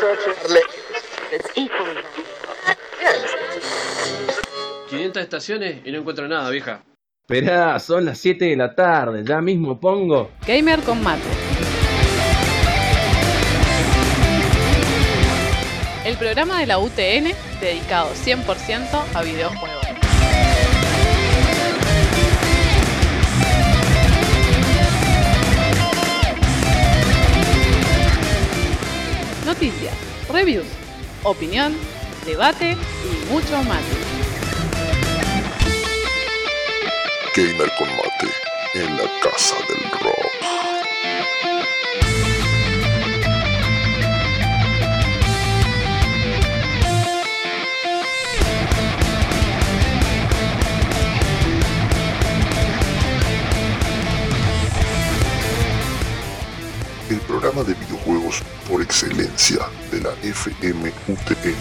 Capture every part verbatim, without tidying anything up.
quinientas estaciones y no encuentro nada, vieja. Esperá, son las siete de la tarde, ya mismo pongo Gamer con Mate. El programa de la U T N dedicado cien por ciento a videojuegos. Noticias, reviews, opinión, debate y mucho mate. Gamer con Mate en la casa del rock. El programa de videojuegos por excelencia de la F M U T N.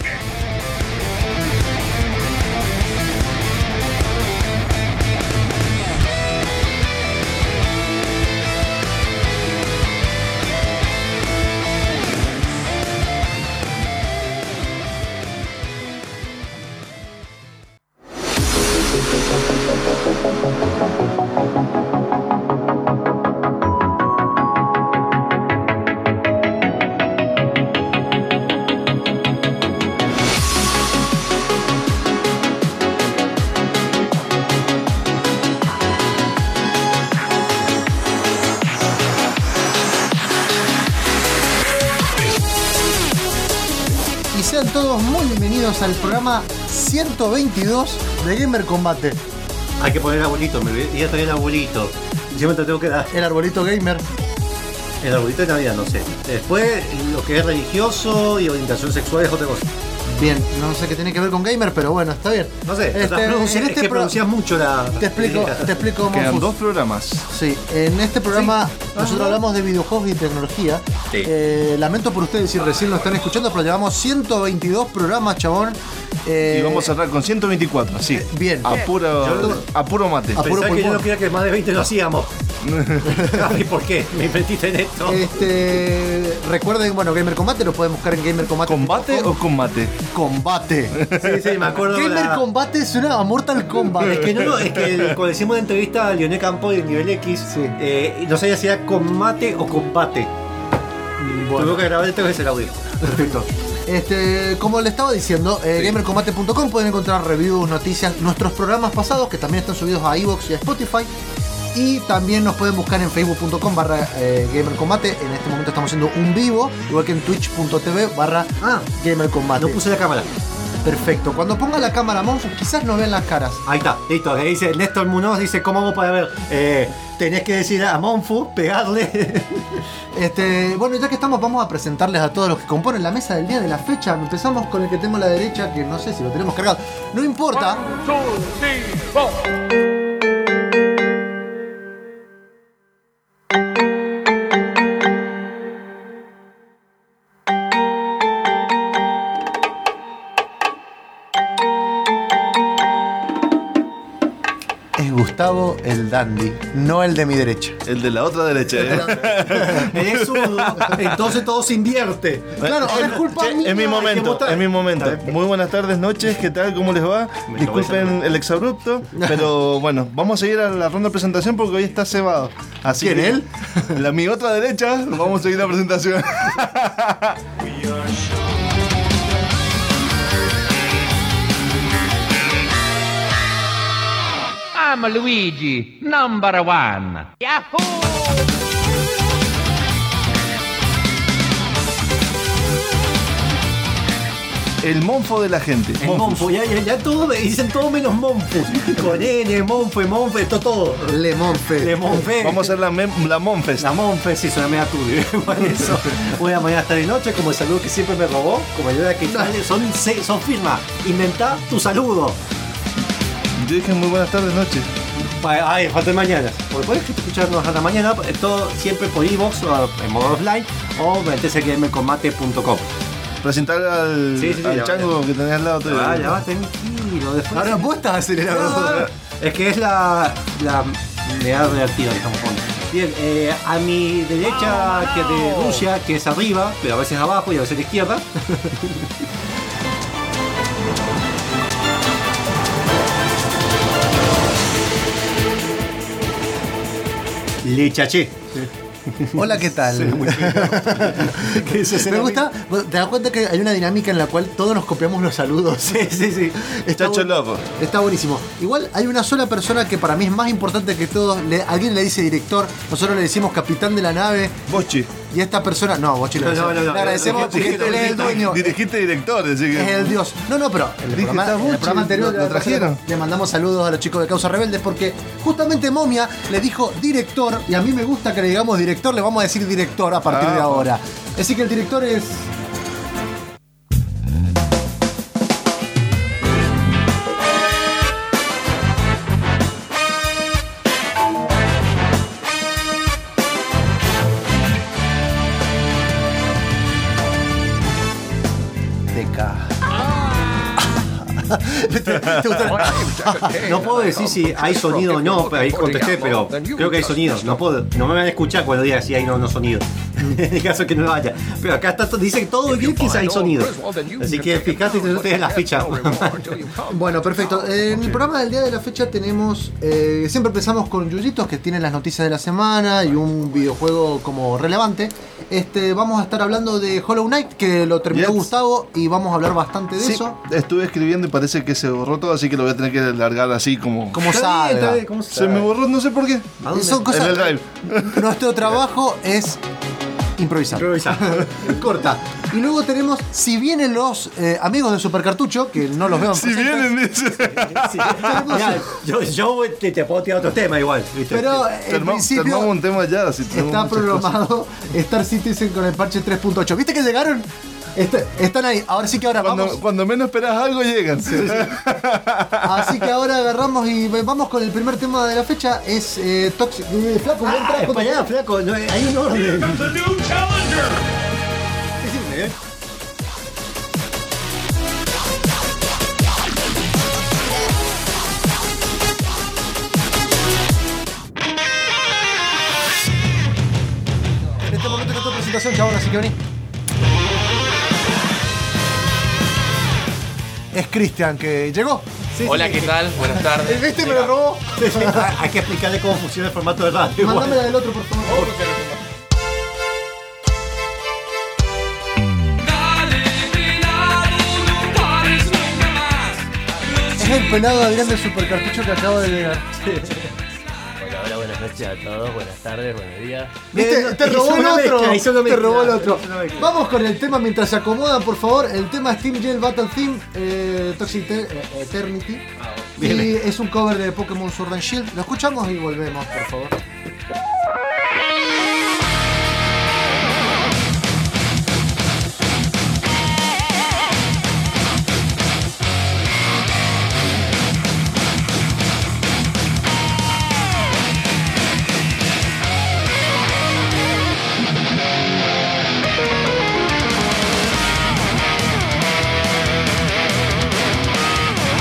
Todos muy bienvenidos al programa ciento veintidós de Gamer con Mate. Hay que poner el arbolito, me voy a traer el arbolito. Siempre te tengo que dar. El arbolito gamer. El arbolito de Navidad, no sé. Después, lo que es religioso y orientación sexual es otra cosa. Bien, no sé qué tiene que ver con gamer, pero bueno, está bien. No sé, este, pronunciar, en este es que pro... pronuncias mucho la... Te explico, te explico cómo Quedan fus... dos programas. Sí, en este programa ¿Sí? nosotros Ajá. hablamos de videojuegos y tecnología. Sí. Eh, lamento por ustedes si recién lo están escuchando, pero llevamos ciento veintidós programas, chabón. Eh, Y vamos a cerrar con ciento veinticuatro, sí. Eh, bien. A puro, Yo- a puro mate. A puro Pensá que yo pulmón. no quería que más de veinte lo hacíamos. Ay, ¿por qué? Me metiste en esto. Este, recuerden, bueno, Gamer Combate lo pueden buscar en Gamer Combate. ¿Combate o combate? Combate? Sí, sí, me acuerdo. Gamer la... Combate suena a Mortal Kombat. Es que no, no, es que cuando decimos una entrevista a Leonel Campo de Nivel X, Sí. eh, no sabía si era combate o combate. Bueno. Tuve que grabar tres veces el audio. Perfecto. Este, como le estaba diciendo, eh, Sí. gamer combate punto com pueden encontrar reviews, noticias, nuestros programas pasados que también están subidos a iVoox y a Spotify. Y también nos pueden buscar en facebook punto com barra eh, gamercombate. En este momento estamos haciendo un vivo, igual que en twitch punto tv barra Ah, gamercombate. no puse la cámara. Perfecto. Cuando ponga la cámara Monfo, quizás no vean las caras. Ahí está, listo. Ahí dice Néstor Munoz, dice cómo vamos para ver. Eh, tenés que decir a Monfu, pegarle. Este, bueno, ya que estamos, vamos a presentarles a todos los que componen la mesa del día de la fecha. Empezamos con el que tengo a la derecha, que no sé si lo tenemos cargado. No importa. Es Gustavo el Dandy, no el de mi derecha. El de la otra derecha, ¿eh? Es zurdo, entonces todo se invierte. Claro, ahora es culpa Che, mía. es mi hay que momento, votar. es mi momento. Muy buenas tardes, noches, ¿qué tal? ¿Cómo les va? Me Disculpen el exabrupto, pero bueno, vamos a seguir a la ronda de presentación porque hoy está cebado. Así ¿Quién, que, él? La mi otra derecha, vamos a seguir la presentación. I'm Luigi, number one. Yahoo! El monfo de la gente. El Monfus. Monfu, ya, ya, ya todo, dicen todo menos Monfu. Con N, Monfu, Monfu, esto todo. Le Monfe. Le Monfe. Vamos a hacer la, mem- la Monfest. La Monfe, sí, suena media turbio. Igual eso. Buena mañana, tarde y noche, como el saludo que siempre me robó. Como ayuda que sale, son, se- son firmas. Inventá tu saludo. Yo dije muy buenas tardes, noches. Pa- Ay, falta de mañana. Porque puedes escucharnos a la mañana, eh, todo siempre por iVoox o en modo offline o meterse a gamer combate punto com. Presentar al, Sí, sí, sí, al ya va, chango que tenés al lado tuyo. Ah, ya va, tranquilo. Después Ahora vos estás acelerado. Ah, es que es la. la meada reactiva que estamos poniendo. Bien, eh, a mi derecha, que de Rusia, que es arriba, pero a veces abajo y a veces a la izquierda. Le chaché. Hola, ¿qué tal? Sí, muy Me gusta, te das cuenta que hay una dinámica en la cual todos nos copiamos los saludos. Sí, sí, sí. Está, Chacho bu- loco. está buenísimo. Igual hay una sola persona que para mí es más importante que todos. Le- alguien le dice director, nosotros le decimos capitán de la nave. Bochi. Y esta persona, no, Bochi, le No, no, agradecemos. no, no. Le agradecemos porque Dirigiste- él es el dueño. Dirigiste director, así que. Es el dios. No, no, pero en el Dije, programa, está en el Bochi, programa anterior lo- lo trajeron. le mandamos saludos a los chicos de Causa Rebeldes porque justamente Momia le dijo director y a mí me gusta que le digamos director, le vamos a decir director a partir Ah, de ahora. Así que el director es... ¿Te, te gusta? No puedo decir si hay sonido o no, pero ahí contesté, pero creo que hay sonido. No puedo, no me van a escuchar cuando diga si hay no, no sonido. En el caso que no haya. Pero acá está, dice todo bien que hay sonido. Así que fíjate y te la ficha. Bueno, perfecto. En el programa del día de la fecha tenemos... eh, siempre empezamos con Yuyitos, que tiene las noticias de la semana y un videojuego como relevante. Este, vamos a estar hablando de Hollow Knight, que lo terminó Yes. Gustavo, y vamos a hablar bastante de Sí, eso. estuve escribiendo y parece que se borró todo, así que lo voy a tener que largar así como. Como Está bien, está salga. bien, ¿cómo Se me borró, no sé por qué. ¿A dónde? Son cosas... En el drive. Nuestro trabajo es improvisar. Improvisar. Corta. Y luego tenemos, si vienen los eh, amigos de Supercartucho, que no los veo en Si presentes, vienen, dice. Sí. Mirá, yo yo te, te puedo tirar otro tema igual, ¿viste? pero Te en armamos- te principio armamos un tema ya. Si tenemos está muchas cosas. programado Star Citizen con el parche tres punto ocho. ¿Viste que llegaron? Est- están ahí. Ahora sí que ahora Cuando, vamos. cuando menos esperas algo, llegan. Así que ahora agarramos y vamos con el primer tema de la fecha. Es eh, Toxic. eh, Flaco, ven, Ah, trajo- para allá, flaco, no, hay un orden. Decime, ¿eh? En este momento está tu presentación, chabón, así que vení. Es Cristian que llegó. Hola, ¿qué tal? Buenas tardes. Este me lo robó. Hay que explicarle cómo funciona el formato de radio. Mándame la del otro, por favor. Es el pelado Adrián de Supercartucho que acaba de llegar. Hola, hola, buenas noches a todos, buenas tardes, buenos días. ¿Viste? Eh, Te hizo robó el una otro. mezcla, hizo una Te mezcla, robó el otro. hizo una mezcla. Vamos con el tema mientras se acomodan, por favor. El tema es Team Gel Battle Theme, eh, Toxic Te- eh, Eternity. Y Bien. es un cover de Pokémon Sword and Shield. Lo escuchamos y volvemos, por favor.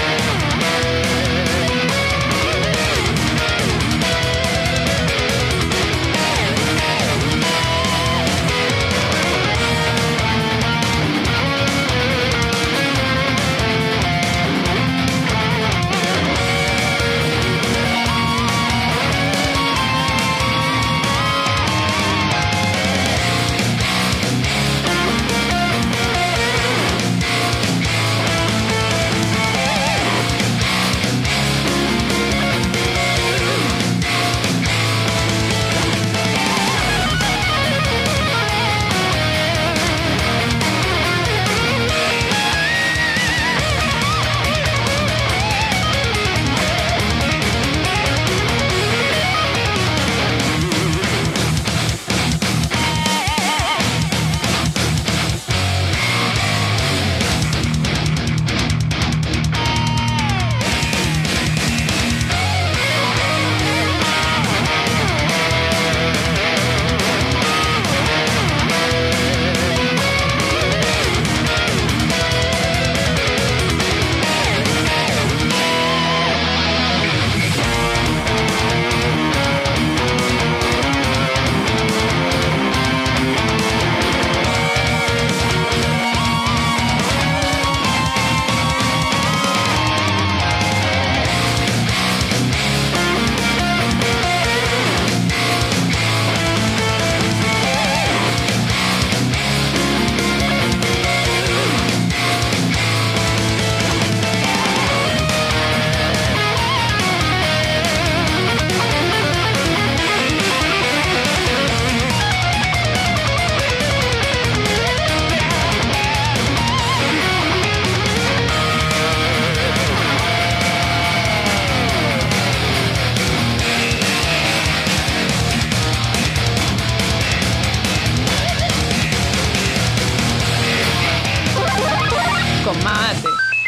Thank con mate.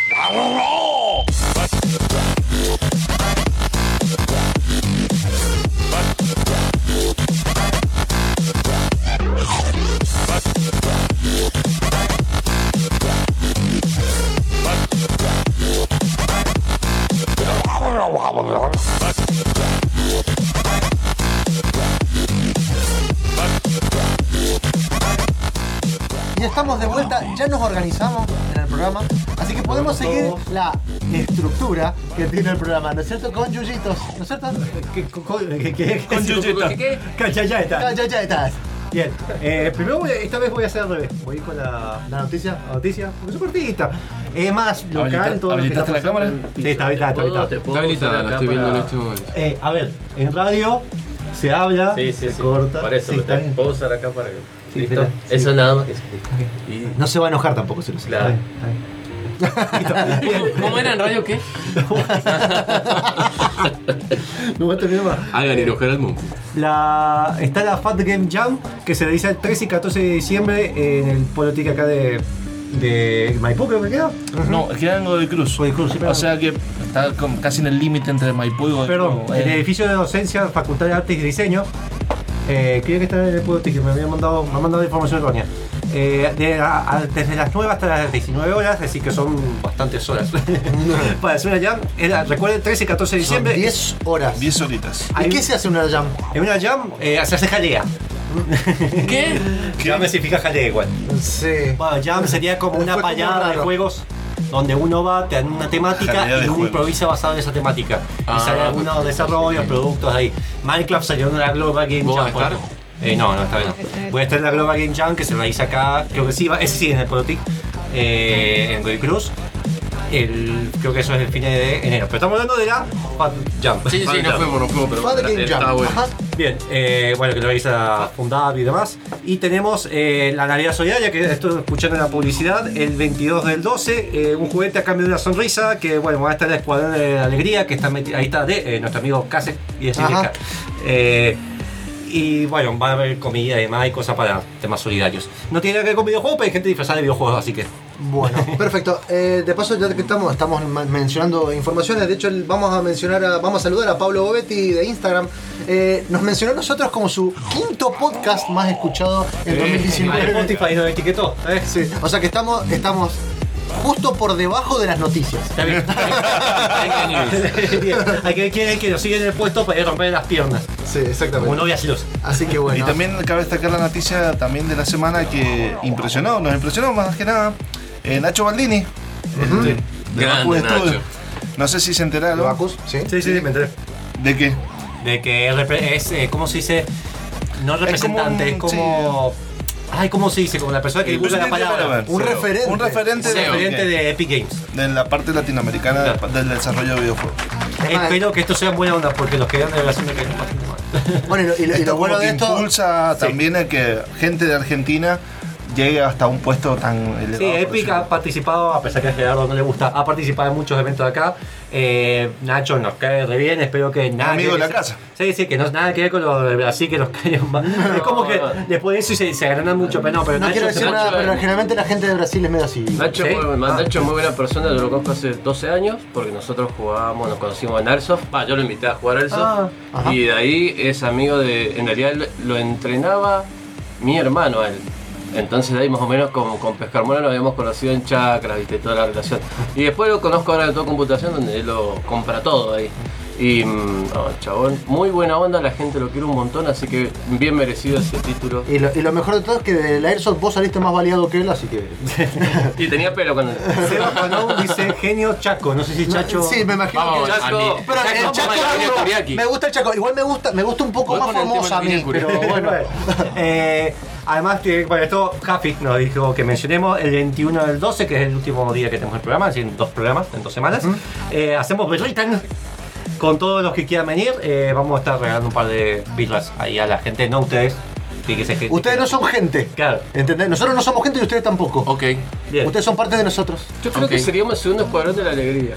Y estamos de vuelta, ya nos organizamos en el programa, así que podemos seguir la estructura que tiene el programa, ¿no es cierto? Con yuyitos, ¿no es cierto? ¿Qué, qué, qué, Con Yuyito. Cachayaeta. Cachayaetas. Bien, eh, primero voy a- esta vez voy a hacer al revés. Voy a ir con la, la noticia, la noticia, porque es cortita. Es más local, Habilita- todo lo que está ¿habilitaste la pasando. cámara? Sí, está habilitada, está habilitada. ¿Te puedo Está habilitada, usar la acá estoy viendo en para- este momento. Eh, a ver, en radio se habla, Sí, sí, se sí. corta. Por eso, sí, me está te bien. puedo usar acá para que. Sí, ¿Listo? espera, sí. Eso nada más que y... No se va a enojar tampoco si lo sé. Claro. Está bien, está bien. Listo. ¿Cómo era en radio qué? No va a terminar más. Hagan enojar al mundo. La, está la Fat Game Jam que se realiza el trece y catorce de diciembre en el Polo Tic acá de, de Maipú, creo que queda. No, queda en Godoy Cruz. Godoy Cruz, sí, pero- O sea que está con- casi en el límite entre Maipú y Godoy Perdón, Cruz. el Eh, edificio de docencia, Facultad de Artes y Diseño. Eh, creo que está en el Polo Tic, me habían mandado, me han mandado información errónea. Eh, de, a- a- desde las nueve hasta las diecinueve horas, es decir que son bastantes horas para hacer una jam. Era, recuerden, trece y catorce de Son diciembre. diez horas. diez horitas. ¿Y qué se hace en una jam? En una jam eh, se hace jalea. ¿Qué? Jam significa jalea igual. Sí. Bueno, jam sería como una Fue como payada de raro. juegos donde uno va, te dan una temática Jalea de y uno juegos. improvisa basado en esa temática. Ah, y salen algunos desarrollos, productos ahí. Minecraft salió en la Global Game ¿Vos Jam. vas a por estar? ejemplo. Eh, no, no, está bien. no. Voy a estar en la Global Game Jam que se realiza acá, creo que sí, va- ese sí en el Polotic, eh, en Godoy Cruz. El, creo que eso es el fin de enero. Pero estamos hablando de la Fat Jam. Sí, sí, Fat no Jam. fuimos, no fuimos, pero Fat bueno, Game está Jam. bueno. Ajá. Bien, eh, bueno, que lo realiza Fundab y demás. Y tenemos eh, la Navidad Solidaria, que estoy escuchando en la publicidad, el veintidós del doce, eh, un juguete a cambio de una sonrisa, que bueno, va a estar el Escuadrón de la Alegría, que está meti- ahí está de eh, nuestro amigo Case y de Cineca. Eh, y bueno, va a haber comida y demás y cosas para temas solidarios. No tiene nada que ver con videojuegos, pero hay gente disfrazada de videojuegos, así que... Bueno, perfecto. Eh, de paso, ya que estamos, estamos ma- mencionando informaciones, de hecho el- vamos a mencionar, a- vamos a saludar a Pablo Bovetti de Instagram. Eh, nos mencionó a nosotros como su quinto podcast más escuchado en dos mil Eh, diecinueve. Spotify nos etiquetó. ¿eh? Sí, o sea que estamos, estamos justo por debajo de las noticias. Está bien. Bien. Hay que ver quién es el que nos sigue en el puesto para ir a romper las piernas. Sí, Como exactamente. novia celosa. Así que bueno. Y también cabe destacar la noticia también de la semana que impresionó, nos impresionó más que nada, eh, Nacho Baldini, este, de Grande, Baku Studio. Nacho. No sé si se enteraron. Bacus, ¿sí? Sí, sí, sí, me enteré. ¿De qué? De que es, repre- es eh, ¿cómo se dice? No representante, es un- como... Ay, ¿cómo se dice? Como la persona que divulga la Representante palabra. de- Un sí, referente. Un referente Sí, de, Referente de Epic Games. de la parte latinoamericana de- del desarrollo de videojuegos. Además, Espero que esto sea buena onda porque los que dan de Brasil me caen bastante mal. Bueno, y lo, y lo- y Esto lo bueno como de que esto. impulsa también a que gente de Argentina llegue hasta un puesto tan elevado. Sí, por Epic decirlo. ha participado, a pesar que a Gerardo no le gusta, ha participado en muchos eventos de acá. Eh, Nacho nos cae re bien, espero que nada. Amigo que- de la casa. Sí, sí, que no nada que ver con lo de Brasil, que nos caen mal. Es como que después de eso se, se agrandan mucho, pero no, pero No Nacho quiero se- decir Nacho, nada, pero eh. generalmente la gente de Brasil es medio así. Nacho, ¿Sí? muy, Ah. Nacho es muy buena persona, yo lo conozco hace doce años, porque nosotros jugábamos, nos conocimos en Airsoft. Va, yo lo invité a jugar Airsoft. Ah, ajá. y de ahí es amigo de. En realidad lo, lo entrenaba mi hermano a él. Entonces de ahí más o menos con, con Pescarmona nos habíamos conocido en chakras, viste, toda la relación. Y después lo conozco ahora de todo computación, donde él lo compra todo ahí. Y mm, no, chabón, muy buena onda, la gente lo quiere un montón, así que bien merecido ese título. Y lo, y lo mejor de todo es que de la Airsoft vos saliste más baleado que él, así que. Y tenía pelo con él. Seba Panou dice genio Chaco, no sé si Chacho. Sí, me imagino Vamos, que. a mi- Pero Chaco, el vamos Chaco a la me, Kuriaki. me gusta el Chaco, igual me gusta, me gusta un poco Voy más con el tema famosa a de mí, la pero Kuriaki. bueno. Eh, además que, bueno, esto Jafi nos dijo que mencionemos el veintiuno del doce, que es el último día que tenemos el programa, es decir, dos programas en dos semanas. Eh, hacemos Berritan con todos los que quieran venir. Eh, vamos a estar regalando un par de birras ahí a la gente, no a ustedes, Tiene que ser gente. Ustedes no son gente. Claro. ¿Entendés? Nosotros no somos gente y ustedes tampoco. Ok. Bien. Ustedes son parte de nosotros. Yo creo Ok. que seríamos el segundo escuadrón de la alegría.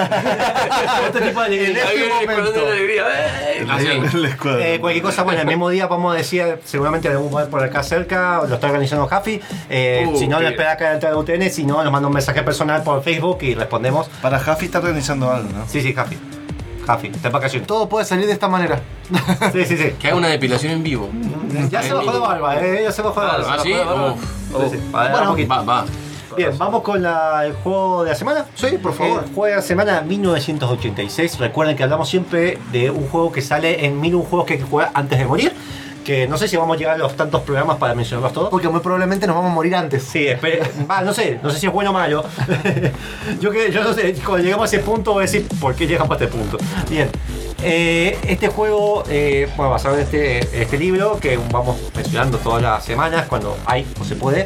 Otro tipo de alegría. En este Ahí viene el escuadrón de momento. la alegría. ¡Eh! Así. El escuadrón. Eh, cualquier cosa, bueno, el mismo día vamos a decir, seguramente algún lugar por acá cerca, lo está organizando Jaffi. Eh, Uh, si no, qué lo bien. espera acá dentro de U T N, si no, nos manda un mensaje personal por Facebook y respondemos. Para Jaffi está organizando algo, ¿no? Sí, sí, Jaffi. Jaffi, está en vacaciones. Todo puede salir de esta manera. Sí, sí, sí. Que haga una depilación en vivo. Ya se bajó de barba, eh, ya se bajó de barba. ¿Ah, sí? Se bajó de barba. Uf. Sí, sí. Va, Bueno, un poquito. Va, va. Bien, vamos con la- el juego de la semana. Sí, por favor. El juego de la semana mil novecientos ochenta y seis. Recuerden que hablamos siempre de un juego que sale en mil un juegos que hay que jugar antes de morir. Que no sé si vamos a llegar a los tantos programas para mencionarlos todos. Porque muy probablemente nos vamos a morir antes. Sí, espere, va, no sé, no sé si es bueno o malo. yo, que, yo no sé, cuando llegamos a ese punto voy a decir por qué llegamos a este punto. Bien, eh, este juego, eh, bueno, basado en este, este libro que vamos mencionando todas las semanas cuando hay o se puede.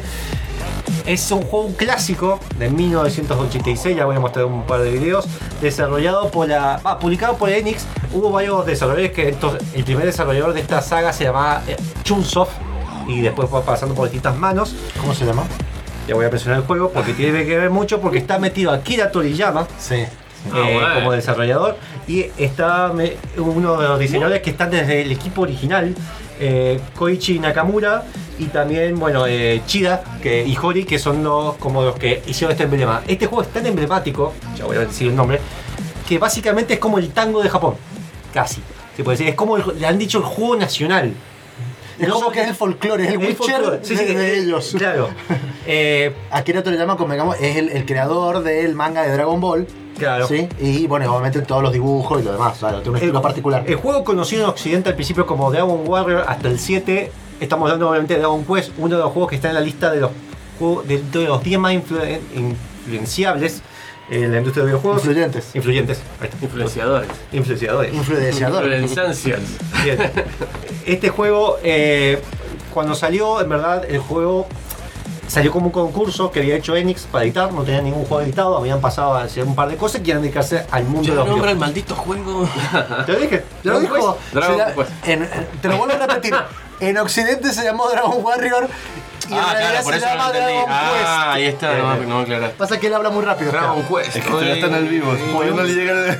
Es un juego clásico de mil novecientos ochenta y seis, ya voy a mostrar un par de videos, desarrollado por la, ah, publicado por Enix. Hubo varios desarrolladores que entonces, el primer desarrollador de esta saga se llamaba eh, Chunsoft y después fue pasando por distintas manos. ¿Cómo se llama? Ya voy a mencionar el juego porque tiene que ver mucho porque está metido Akira Toriyama Sí. eh, bueno. como desarrollador y está me- uno de los diseñadores que están desde el equipo original, eh, Koichi Nakamura y también bueno eh, Chida que, y Hori, que son los, como los que hicieron este emblema. Este juego es tan emblemático, ya voy a decir el nombre, que básicamente es como el tango de Japón, casi se puede decir, es como el- le han dicho el juego nacional. Es No como son- que es el folclore, es el el Witcher folclore, sí, sí, de, de eh, ellos. Claro. Eh, Akira Toriyama, convengamos, es el, el creador del manga de Dragon Ball. Claro. ¿Sí? Y bueno, obviamente todos los dibujos y lo demás. Claro, tiene un estilo particular. El juego conocido en Occidente al principio como Dragon Warrior hasta el siete. Estamos hablando obviamente de Dragon Quest, uno de los juegos que está en la lista de los juegos de, de los diez más influen- influenciables en la industria de videojuegos. Influyentes. Influyentes. Ahí está. Influenciadores. Influenciadores. Influenciador. Influenciancias. Bien. Este juego, eh, cuando salió, en verdad, el juego salió como un concurso que había hecho Enix para editar, no tenía ningún juego editado, habían pasado a hacer un par de cosas y querían dedicarse al mundo Ya de los nombra el videojuegos. maldito juego. Te lo dije, Te lo dijo. Dragon Se la- Quest. en- en- te lo vuelvo a repetir. En Occidente se llamó Dragon Warrior y en Ah, realidad claro, por se eso no llama lo entendí. Dragon Ah, Quest. ahí está, no, no me aclaraste. Pasa que él habla muy rápido. Dragon claro. Quest. Es que todavía está en el vivo, todavía no le llega el...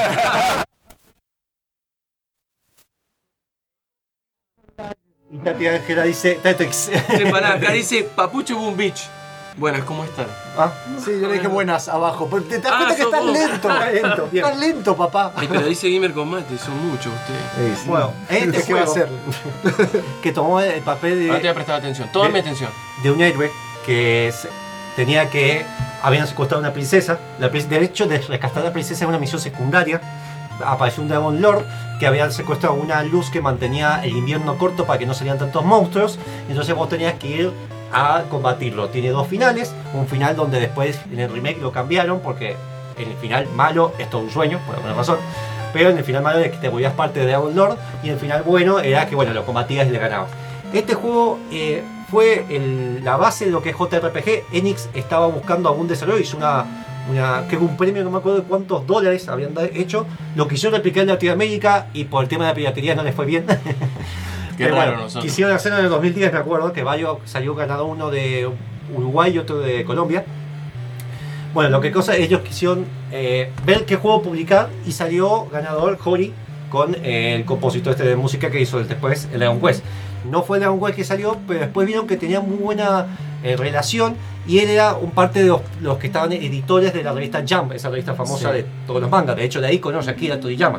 Y Tati Ángela dice, Tetris. Sí, pará, acá dice Papucho Boom Beach. Buenas, ¿cómo están? Ah, Sí, yo le dije buenas abajo. Pero te das Ah, cuenta que sos estás vos. lento. Está lento, bien. Estás lento, papá. Ay, pero dice Gamer Combate, son muchos ustedes. Bueno, este ¿Qué va a juego hacer? que tomó el papel Ahora te voy de, a prestar atención. Toda de- mi atención. de un héroe que se- tenía que, habían secuestrado a una princesa. La, prin- de hecho, de rescatar a la princesa era una misión secundaria. Apareció un Dragon Lord que había secuestrado una luz que mantenía el invierno corto para que no salieran tantos monstruos. Y entonces vos tenías que ir a combatirlo. Tiene dos finales. Un final donde después en el remake lo cambiaron porque en el final malo es todo un sueño, por alguna razón. Pero en el final malo es que te volvías parte de Dragon Lord. Y el final bueno era que bueno, lo combatías y le ganabas. Este juego eh, fue el- la base de lo que es J R P G. Enix estaba buscando algún desarrollo, hizo una, una creo que un premio, no me acuerdo de cuántos dólares habían da- hecho. Lo quisieron replicar en Latinoamérica y por el tema de la piratería no les fue bien. Qué Pero raro bueno, nosotros. quisieron hacerlo en el dos mil diez, me acuerdo, que varios, salió ganado uno de Uruguay y otro de Colombia. Bueno, lo que cosa, ellos quisieron eh, ver qué juego publicar y salió ganador Hori con eh, el compositor este de música que hizo después el Dragon Quest. No fue el Dragon Quest que salió, pero después vieron que tenía muy buena eh, relación y él era un parte de los, los que estaban editores de la revista Jump, esa revista famosa Sí. de todos los mangas. De hecho, de ahí conoce a Akira Toriyama.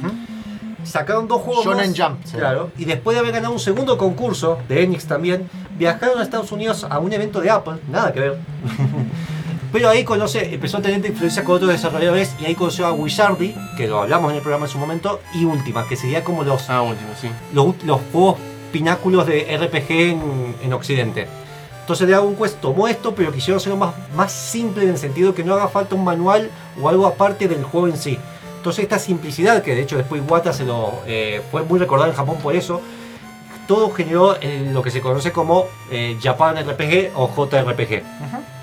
Sacaron dos juegos Shonen más, Jump, sí. claro, y después de haber ganado un segundo concurso de Enix también, viajaron a Estados Unidos a un evento de Apple, nada que ver. Pero ahí conoce, empezó a tener influencia con otros desarrolladores y ahí conoció a Wizardry, que lo hablamos en el programa en su momento, y Ultima, que sería como los, Ah, último, sí. los, los juegos pináculos de R P G en, en Occidente. Entonces Dragon Quest tomó esto, pero quisieron hacerlo más, más simple en el sentido que no haga falta un manual o algo aparte del juego en sí. Entonces esta simplicidad, que de hecho después Iwata se lo, eh, fue muy recordado en Japón por eso, todo generó eh, lo que se conoce como eh, Japan R P G o J R P G.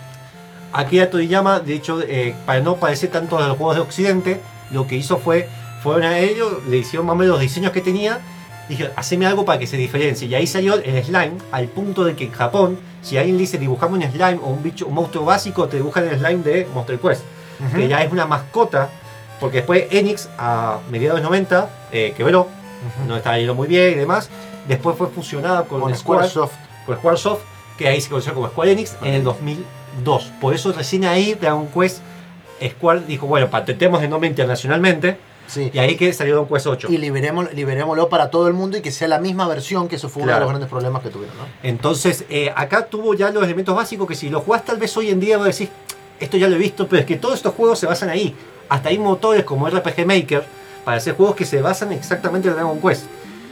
Akira Toriyama, de hecho, eh, para no parecer tanto a los juegos de Occidente, lo que hizo fue, fueron a ellos, le hicieron más o menos los diseños que tenía Dije, haceme algo para que se diferencie. Y ahí salió el slime, al punto de que en Japón, si alguien le dice dibujame un slime o un bicho, un monstruo básico, te dibujan el slime de Monster Quest. Uh-huh. Que ya es una mascota, porque después Enix, a mediados de los noventa, eh, quebró, uh-huh. no estaba yendo muy bien y demás. Después fue fusionada con, con Square, Squaresoft. Con Squaresoft, que ahí se conoció como Square Enix, uh-huh. en el dos mil dos. Por eso recién ahí Dragon Quest, Square dijo, bueno, patentemos el nombre internacionalmente. Sí. Y ahí que salió Dragon Quest ocho. Y liberemos, liberémoslo para todo el mundo y que sea la misma versión, que eso fue claro. uno de los grandes problemas que tuvieron, ¿no? Entonces, eh, acá tuvo ya los elementos básicos que si lo jugás tal vez hoy en día vos decís, esto ya lo he visto, pero es que todos estos juegos se basan ahí. Hasta hay motores como R P G Maker para hacer juegos que se basan exactamente en Dragon Quest.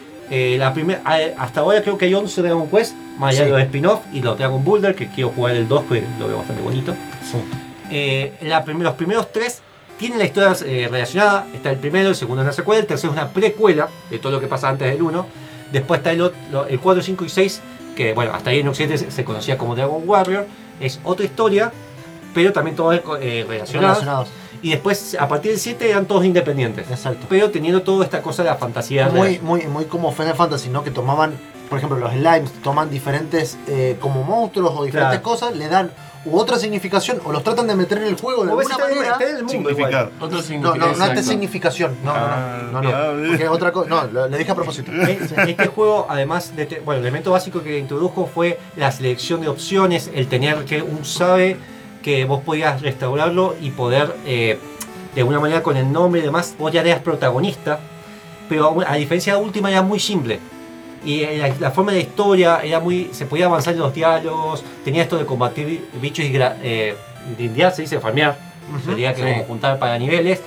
Eh, la primer, hasta ahora creo que hay once Dragon Quest, más allá sí. de los spin-off y los Dragon Boulder, que quiero jugar el dos, porque lo veo bastante bonito. Sí. Eh, la, los primeros tres tienen la historia eh, relacionada. Está el primero, el segundo es una secuela, el tercero es una precuela de todo lo que pasa antes del uno. Después está el, otro, el cuatro, cinco y seis, que bueno, hasta ahí en Occidente se, se conocía como Dragon Warrior. Es otra historia, pero también todos eh, relacionados. relacionados. Y después, a partir del siete, eran todos independientes. Exacto. Pero teniendo toda esta cosa de la fantasía. Muy, real. muy, muy como Final Fantasy, ¿no? Que tomaban, por ejemplo, los slimes, toman diferentes eh, como monstruos o diferentes claro. cosas, le dan u otra significación o los tratan de meter en el juego de alguna manera. El mundo igual. Otro no, no, no es significación. No, ah, no, no, no, no. Porque es otra cosa. No, lo, le dije a propósito. Este juego, además de te, bueno, el elemento básico que introdujo fue la selección de opciones, el tener que un sabe que vos podías restaurarlo y poder eh, de alguna manera con el nombre y demás, vos ya eras protagonista, pero a diferencia de la última era muy simple. Y la, la forma de historia era muy. Se podía avanzar en los diálogos, tenía esto de combatir bichos y eh, grindear, se dice, farmear, uh-huh, sería que sí. como juntar para niveles.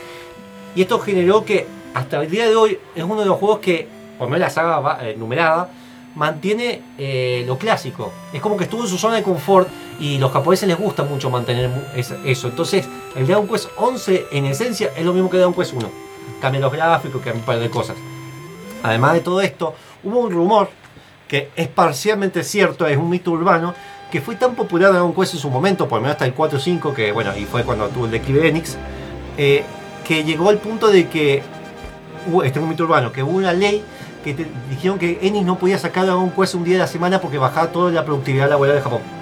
Y esto generó que hasta el día de hoy es uno de los juegos que, por lo menos la saga va, eh, numerada, mantiene eh, lo clásico. Es como que estuvo en su zona de confort y los japoneses les gusta mucho mantener eso. Entonces, el Dragon Quest once en esencia es lo mismo que Dragon Quest uno. Cambia los gráficos, cambia un par de cosas. Además de todo esto, hubo un rumor que es parcialmente cierto, es un mito urbano, que fue tan popular Dragon Quest en su momento, por lo menos hasta el cuatro o cinco, que bueno, y fue cuando tuvo el declive de Enix, eh, que llegó al punto de que, hubo, este es un mito urbano, que hubo una ley que te, dijeron que Enix no podía sacar Dragon Quest un día de la semana porque bajaba toda la productividad laboral de Japón.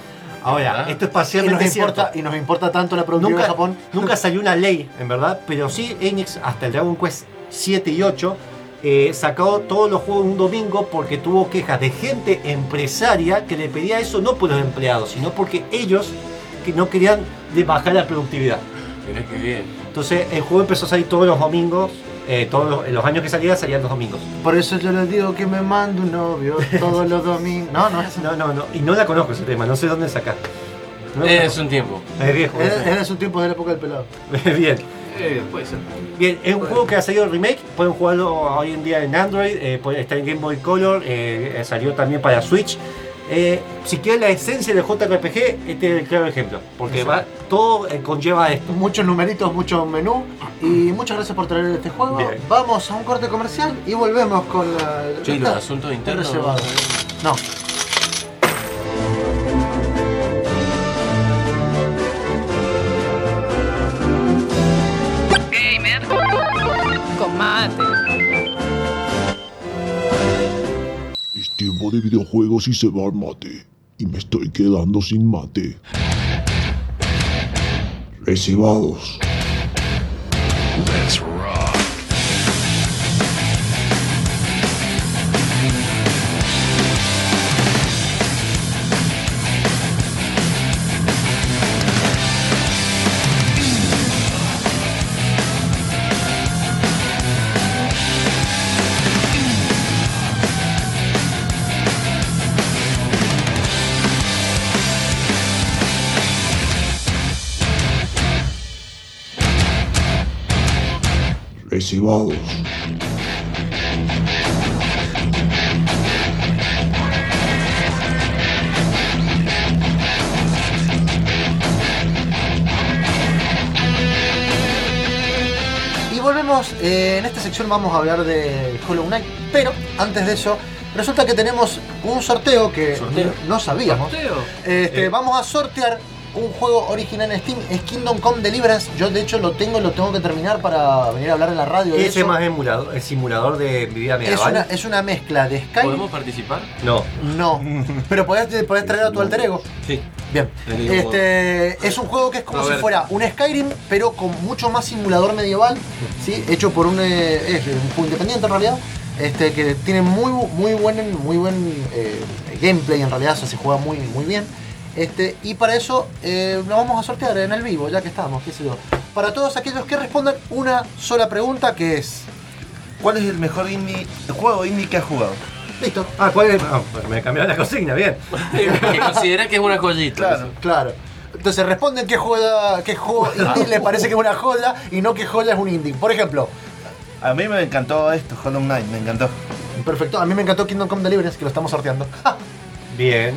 Ahora, esto es parcialmente y nos cierto. Importa, y nos importa tanto la productividad nunca, de Japón. Nunca salió una ley, en verdad, pero sí Enix hasta el Dragon Quest siete y ocho eh, sacó todos los juegos un domingo porque tuvo quejas de gente empresaria que le pedía eso no por los empleados, sino porque ellos que no querían de bajar la productividad. Mirá que bien. Entonces el juego empezó a salir todos los domingos. Eh, todos los, los años que salía salían los domingos. Por eso yo les digo que me mando un novio todos los domingos. No, no, no, no, no. Y no la conozco ese tema, no sé dónde sacar. No es un tiempo. Es viejo. Es un tiempo de la época del pelado. Bien. Eh, puede ser. Bien, es un juego que ha salido remake, pueden jugarlo hoy en día en Android, eh, está en Game Boy Color, eh, salió también para Switch. Eh, si quieren la esencia del J R P G, este es el claro ejemplo, porque va, todo eh, conlleva esto. Muchos numeritos, muchos menú, y muchas gracias por traer este juego. Bien. Vamos a un corte comercial y volvemos con la... Sí, los asuntos internos. No. Gamer con mate. Es tiempo de videojuegos y se va el mate. Y me estoy quedando sin mate. Recibados. Let's rock. Recibados. Y volvemos, eh, en esta sección vamos a hablar de Hollow Knight, pero antes de eso, resulta que tenemos un sorteo que ¿Sorteo? no sabíamos. ¿Sorteo? Este, Eh. Vamos a sortear un juego original en Steam, es Kingdom Come Deliverance. Yo de hecho lo tengo y lo tengo que terminar para venir a hablar en la radio de Ese eso. más emulador, el simulador de mi vida Es medieval. una, es una mezcla de Skyrim. ¿Podemos participar? No. No, pero podés, podés traer a tu alter ego. Sí. Bien. Este es un juego que es como A si ver. fuera un Skyrim, pero con mucho más simulador medieval, ¿sí? Hecho por un, eh, es un juego independiente en realidad. Este, que tiene muy, muy buen, muy buen eh, gameplay en realidad, o sea, se juega muy, muy bien. Este, y para eso eh, lo vamos a sortear en el vivo, ya que estamos, qué sé yo. Para todos aquellos que respondan una sola pregunta, que es... ¿Cuál es el mejor indie, el juego indie que has jugado? Listo. Ah, ¿cuál es? Ah, pues me cambiaron la consigna, bien. Que considera que es una joyita. Claro. Claro. Entonces responden qué juego, qué juego indie les parece que es una joya y no qué joya es un indie. Por ejemplo, A mí me encantó esto, Hollow Knight, me encantó. perfecto, a mí me encantó Kingdom Come Deliverance, que lo estamos sorteando. Bien.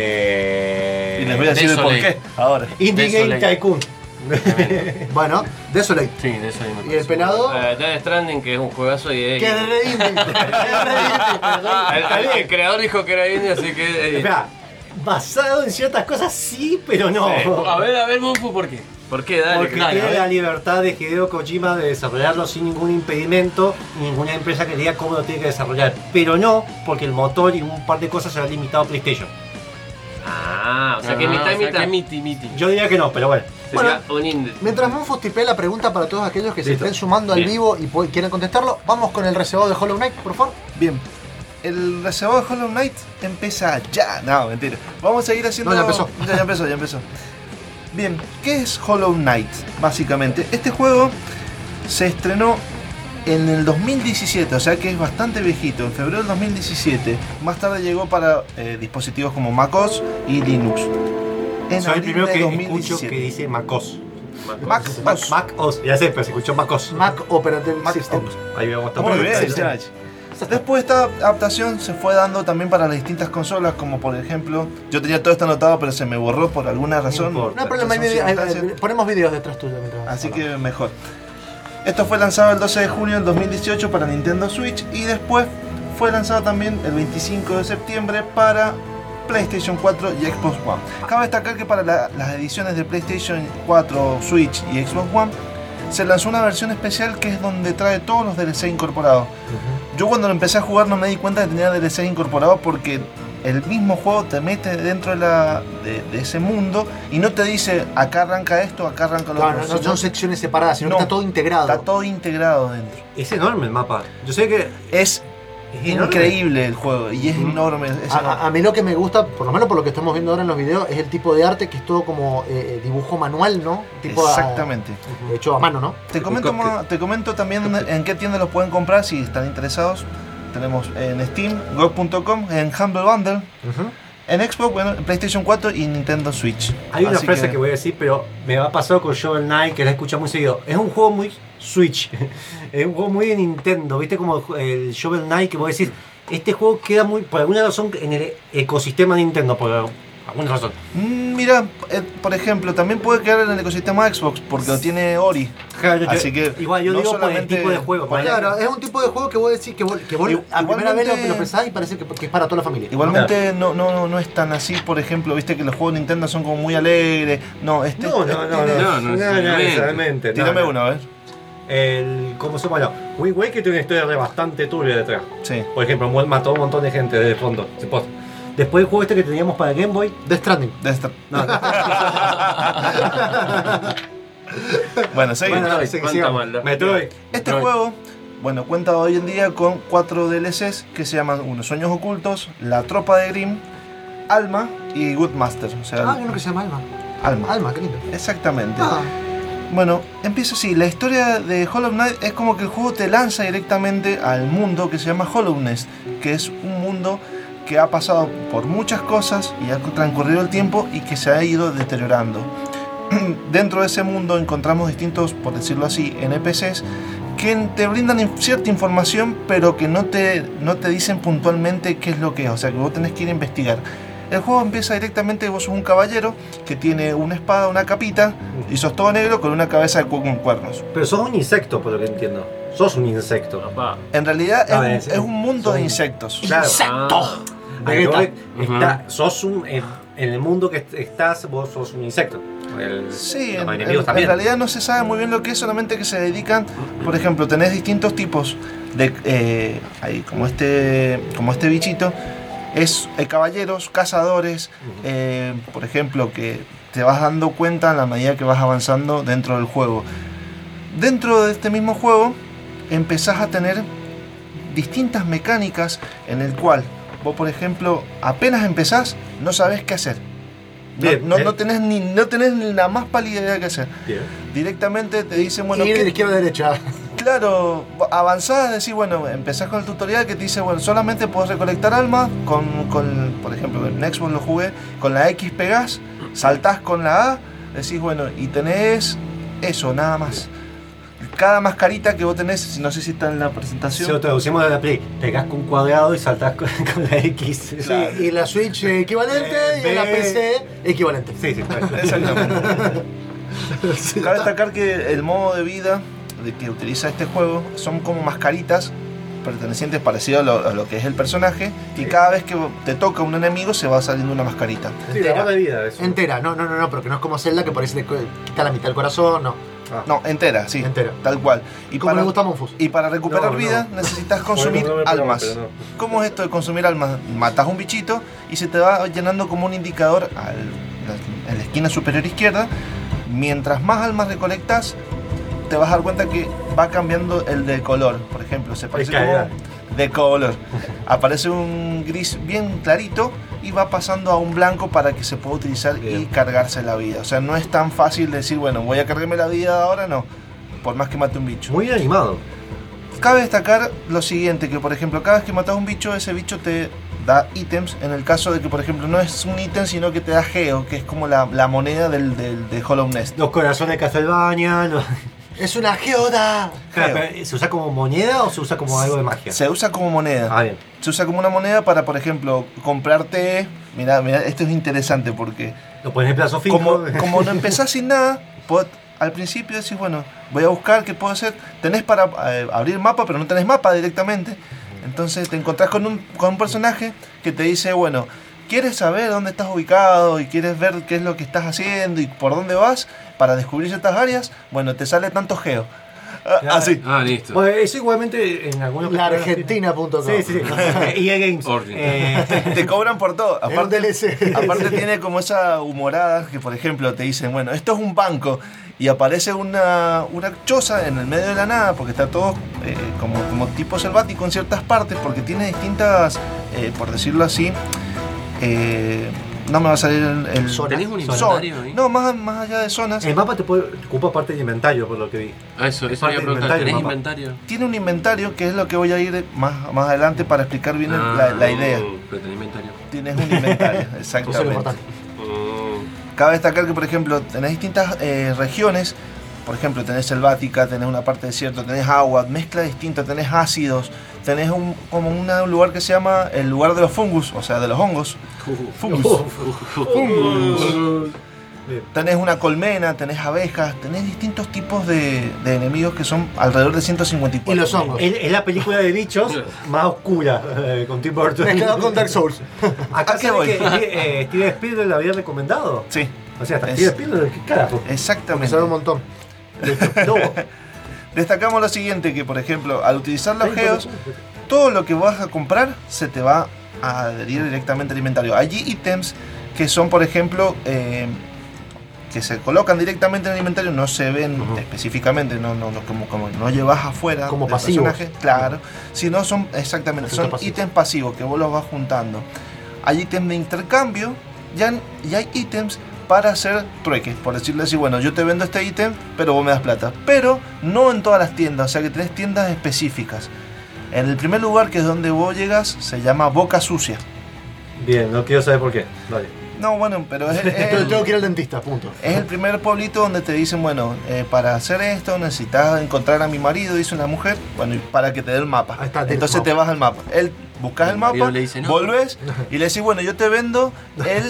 Eh... Y les voy a decir el por qué ahora. Indie Game Desolate. Tycoon. Bueno, Desolate. Sí, de eso ahí me ¿Y el parece. pelado? Eh, Death Stranding, que es un juegazo y es... Que es re indie. Que es re indie, perdón. El, el- el creador dijo que era indie, así que... eh, Espera, basado en ciertas cosas sí, pero no. Sí. A ver, a ver, Monfu, ¿por qué? ¿Por qué? Dale, Porque dale, tiene a ver. la libertad de Hideo Kojima de desarrollarlo sin ningún impedimento, y ninguna empresa que diga cómo lo tiene que desarrollar. Pero no, porque el motor y un par de cosas se han limitado a PlayStation. Ah, o sea que Ah, mitad y o sea mitad. que miti, miti. Yo diría que no, pero bueno. Sería un indie. Mientras Monfos tipea la pregunta para todos aquellos que se Listo. estén sumando al Bien. vivo y po- quieren contestarlo, vamos con el reservado de Hollow Knight, por favor. Bien. El reservado de Hollow Knight empieza ya. No, mentira. Vamos a ir haciendo. No, ya empezó. Ya, ya empezó, ya empezó. Bien, ¿qué es Hollow Knight? Básicamente, este juego se estrenó en el dos mil diecisiete, o sea que es bastante viejito, en febrero del dos mil diecisiete. Más tarde llegó para eh, dispositivos como macOS y Linux. En Soy el abril primero de que dos mil escucho diecisiete. que dice MacOS. Mac Mac, OS. Mac OS. Ya sé, pero se escuchó MacOS. Mac Operating Mac System. OS. Ahí vamos a Muy bien, Sí, sí. chachi. Después esta adaptación se fue dando también para las distintas consolas, como por ejemplo, yo tenía todo esto anotado pero se me borró por alguna razón. importa. No hay problema, hay Son video- hay- circunstancias. hay- ponemos videos detrás tuyo. mientras- Así que mejor. Esto fue lanzado el doce de junio del dos mil dieciocho para Nintendo Switch y después fue lanzado también el veinticinco de septiembre para PlayStation cuatro y Xbox One. Cabe destacar que para la- las ediciones de PlayStation cuatro, Switch y Xbox One se lanzó una versión especial que es donde trae todos los D L C incorporados. Yo cuando lo empecé a jugar no me di cuenta que tenía D L C incorporados porque el mismo juego te mete dentro de, la, de, de ese mundo y no te dice acá arranca esto, acá arranca lo Claro, otro. no, no sino son secciones separadas, sino No. que está todo integrado. está todo integrado dentro. Es enorme el mapa. Yo sé que Es es enorme. increíble el juego y es Mm. enorme. es A, enorme. a- a mí lo que me gusta, por lo menos por lo que estamos viendo ahora en los videos, es el tipo de arte que es todo como eh, dibujo manual, ¿no? Tipo a- Exactamente. hecho a mano, ¿no? Te comento, más- te comento también en qué tienda los pueden comprar si están interesados. Tenemos en Steam, G O G punto com, en Humble Bundle, en Xbox, bueno, en PlayStation cuatro y Nintendo Switch. Hay una Así frase que... voy a decir, pero me ha pasado con Shovel Knight, que la escucho muy seguido. Es un juego muy Switch. Es un juego muy de Nintendo. ¿Viste? Como el Shovel Knight, que voy a decir, este juego queda muy, por alguna razón, en el ecosistema Nintendo. Por alguna razón. Mm, Mira, eh, por ejemplo, también puede quedar en el ecosistema Xbox porque lo tiene Ori. Claro, yo- Así que igual yo no digo por el solamente- tipo de juego. por Claro, ejemplo. es un tipo de juego que vos decís que vos, que vos Igual- a primera vez lo, igualmente- lo pensás y parece que, que es para toda la familia. Igualmente no, no, no es tan así, por ejemplo, viste que los juegos de Nintendo son como muy alegres. No, este, No, no, este no, tiene- no, no, no, necesariamente. necesariamente. no, Tírame no. una, a ver. El, ¿Cómo se llama? No, Wind Waker tiene una historia de bastante turbia detrás. Sí. Por ejemplo, mu- mató a un montón de gente de fondo. se post. Después el juego este que teníamos para Game Boy. Death Stranding. De esta- No, no. Bueno, seguimos. Bueno, dale, Cuánta sigamos. maldad. Metroid. Este Metroid. juego, bueno, cuenta hoy en día con cuatro D L Cs que se llaman unos Sueños Ocultos, La Tropa de Grimm, Alma y Goodmaster. O sea, Ah, hay uno que se llama Alma. Alma. Alma, qué lindo. Exactamente. Ah, Bueno, empieza así. La historia de Hollow Knight es como que el juego te lanza directamente al mundo que se llama Hollow Nest, que es un mundo que ha pasado por muchas cosas y ha transcurrido el tiempo y que se ha ido deteriorando. Dentro de ese mundo encontramos distintos, por decirlo así, N P Cs que te brindan in- cierta información pero que no te, no te dicen puntualmente qué es lo que es, o sea que vos tenés que ir a investigar. El juego empieza directamente, vos sos un caballero que tiene una espada, una capita y sos todo negro con una cabeza de cu- con cuernos. Pero sos un insecto, por lo que entiendo. Sos un insecto. Papá. En realidad Ah, es, es- un, es un mundo son- de insectos. Claro. Ah, Ahí Vegeta. voy. Está- sos un. eh, en el mundo que est- estás, vos sos un insecto. El, Sí, los en, en- enemigos en también. realidad no se sabe muy bien lo que es, solamente que se dedican, por ejemplo, tenés distintos tipos de, eh, ahí, como este, como este bichito, es eh, caballeros, cazadores, eh, por ejemplo, que te vas dando cuenta a la medida que vas avanzando dentro del juego. Dentro de este mismo juego empezás a tener distintas mecánicas en el cual vos, por ejemplo, apenas empezás, no sabés qué hacer. No, Bien, no, bien. no tenés ni, no tenés ni la más pálida idea de qué hacer. Bien. Directamente te dicen, bueno, Ir ¿qué- de izquierda a derecha. claro, avanzás, decís, bueno, empezás con el tutorial que te dice, bueno, solamente podés recolectar almas con, con, por ejemplo, en Xbox lo jugué, con la X pegás, saltás con la A, decís, bueno, y tenés eso, nada más. Cada mascarita que vos tenés, no sé si está en la Si presentación. lo traducimos a la Play, pegás con un cuadrado y saltás con, con la X. Sí, y la Switch eh, equivalente Eh, y en la B. P C equivalente. Sí, sí, claro. Exactamente. Cabe destacar que el modo de vida de que utiliza este juego son como mascaritas pertenecientes parecido a lo, a lo que es el personaje, y cada vez que te toca un enemigo se va saliendo una mascarita. Sí, la barra de vida, eso. Entera, no, no, no, no, porque no es como Zelda que parece que te quita la mitad del corazón, no. No, entera, sí. Entera. Tal cual. Y Como para, le gusta a Monfus. y para recuperar No, no. vida necesitas consumir Bueno, no me pegaba, almas. pero no. ¿Cómo es esto de consumir almas? Matas un bichito y se te va llenando como un indicador al- en la esquina superior izquierda. Mientras más almas recolectas, te vas a dar cuenta que va cambiando el de color. Por ejemplo, se parece calidad. como de color. Aparece un gris bien clarito y va pasando a un blanco para que se pueda utilizar y Bien. cargarse la vida. O sea, no es tan fácil decir, bueno, voy a cargarme la vida ahora, no. Por más que mate un bicho. Muy animado. Cabe destacar lo siguiente, que por ejemplo, cada vez que matas un bicho, ese bicho te da ítems. En el caso de que, por ejemplo, no es un ítem, sino que te da geo, que es como la, la moneda del, del, de Hollow Nest. Los corazones de Castlevania. Los... Es una geoda. Claro, pero, ¿se usa como moneda o se usa como algo de magia? Se usa como moneda. Ah, bien. Se usa como una moneda para, por ejemplo, comprarte... Mira, mira, esto es interesante porque Lo pones en plazo fijo. como, como no empezás sin nada, pod- al principio decís, bueno, voy a buscar qué puedo hacer. Tenés para eh, abrir mapa, pero no tenés mapa directamente. Entonces te encontrás con un, con un personaje que te dice, bueno, ¿quieres saber dónde estás ubicado y quieres ver qué es lo que estás haciendo y por dónde vas para descubrir ciertas áreas? Bueno, te sale tanto geo. Ah, Claro. Así. Ah, listo. Bueno, eso igualmente en algunos La casos- Argentina punto com. Sí, sí, sí. E A Games. Orden. Eh, Te cobran por todo. Es un Aparte, D L C. aparte tiene como esa humorada que, por ejemplo, te dicen, bueno, esto es un banco y aparece una, una choza en el medio de la nada porque está todo eh, como, como tipo selvático en ciertas partes porque tiene distintas, eh, por decirlo así, eh, no me va a salir el... el Zona. ¿Tenés un zona. inventario ahí? No, más, más allá de zonas. el mapa te puede, te ocupa parte del inventario, por lo que vi. Ah, eso, Es eso voy a parte del preguntar. ¿Tenés inventario, inventario? Tiene un inventario que es lo que voy a ir más, más adelante para explicar bien el- Ah, la, la idea. Pero tenés inventario. Tienes un inventario, Eso es lo exactamente. importante. Mm. Cabe destacar que, por ejemplo, tenés distintas eh, regiones. Por ejemplo, tenés selvática, tenés una parte desierto, tenés agua, mezcla distinta, tenés ácidos, tenés un, como una- un lugar que se llama el lugar de los fungus, o sea, de los hongos. Fungus. Fungus. Bien. Tenés una colmena, tenés abejas, tenés distintos tipos de, de enemigos que son alrededor de ciento cincuenta y cuatro. Y los hongos. Es, es la película de bichos más oscura eh, con Tim Burton. Mezclado con Dark Souls. Acá ¿A qué se ve voy? que eh, Steven Spielberg la había recomendado. Sí, O sea, hasta Es- Steven Spielberg, ¿qué carajo? Me exactamente. sabe un montón. No. Destacamos lo siguiente, que por ejemplo, al utilizar los geos, todo lo que vas a comprar se te va a adherir directamente al inventario. Hay ítems que son, por ejemplo, eh, que se colocan directamente en el inventario, no se ven Ujú. específicamente, no, no, no, como, como no llevas afuera Como del pasivos. personaje, claro, sino son exactamente, Efectos son pasivos. ítems pasivos que vos los vas juntando. Hay ítems de intercambio y han- y hay ítems para hacer trueques, por decirle así, bueno, yo te vendo este ítem, pero vos me das plata. Pero no en todas las tiendas, o sea que tenés tiendas específicas. En el primer lugar, que es donde vos llegas, se llama Boca Sucia. Bien, no quiero saber por qué. Dale. No, bueno, pero es, es Tengo el, tengo que ir al dentista, punto. es el primer pueblito donde te dicen, bueno, eh, para hacer esto necesitas encontrar a mi marido, dice una mujer, bueno, y para que te dé el mapa. Ahí está, tiene Entonces el te mapa. vas al mapa. Él buscas El el marido mapa, le dice no. volves y le decís, bueno, yo te vendo el...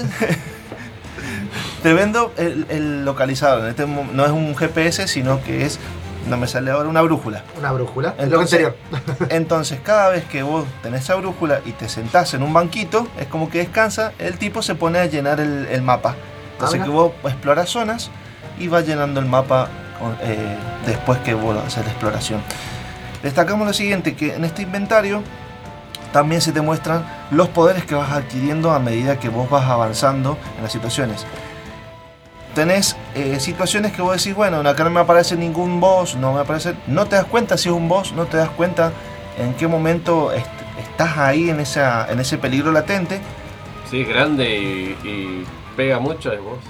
te vendo el, el localizador. En este mo- no es un G P S, sino que es no me sale ahora, una brújula. Una brújula, Entonces, lo anterior. Entonces, cada vez que vos tenés esa brújula y te sentás en un banquito, es como que descansa, el tipo se pone a llenar el, el mapa. Entonces, Ah, que vos explorás zonas y vas llenando el mapa eh, después que vos haces la exploración. Destacamos lo siguiente, que en este inventario también se te muestran los poderes que vas adquiriendo a medida que vos vas avanzando en las situaciones. Tenés eh, situaciones que vos decís, bueno, acá no me aparece ningún boss, no me aparece, no te das cuenta si es un boss, no te das cuenta en qué momento est estás ahí en, esa, en ese peligro latente. Sí, grande y, y pega mucho, es vos.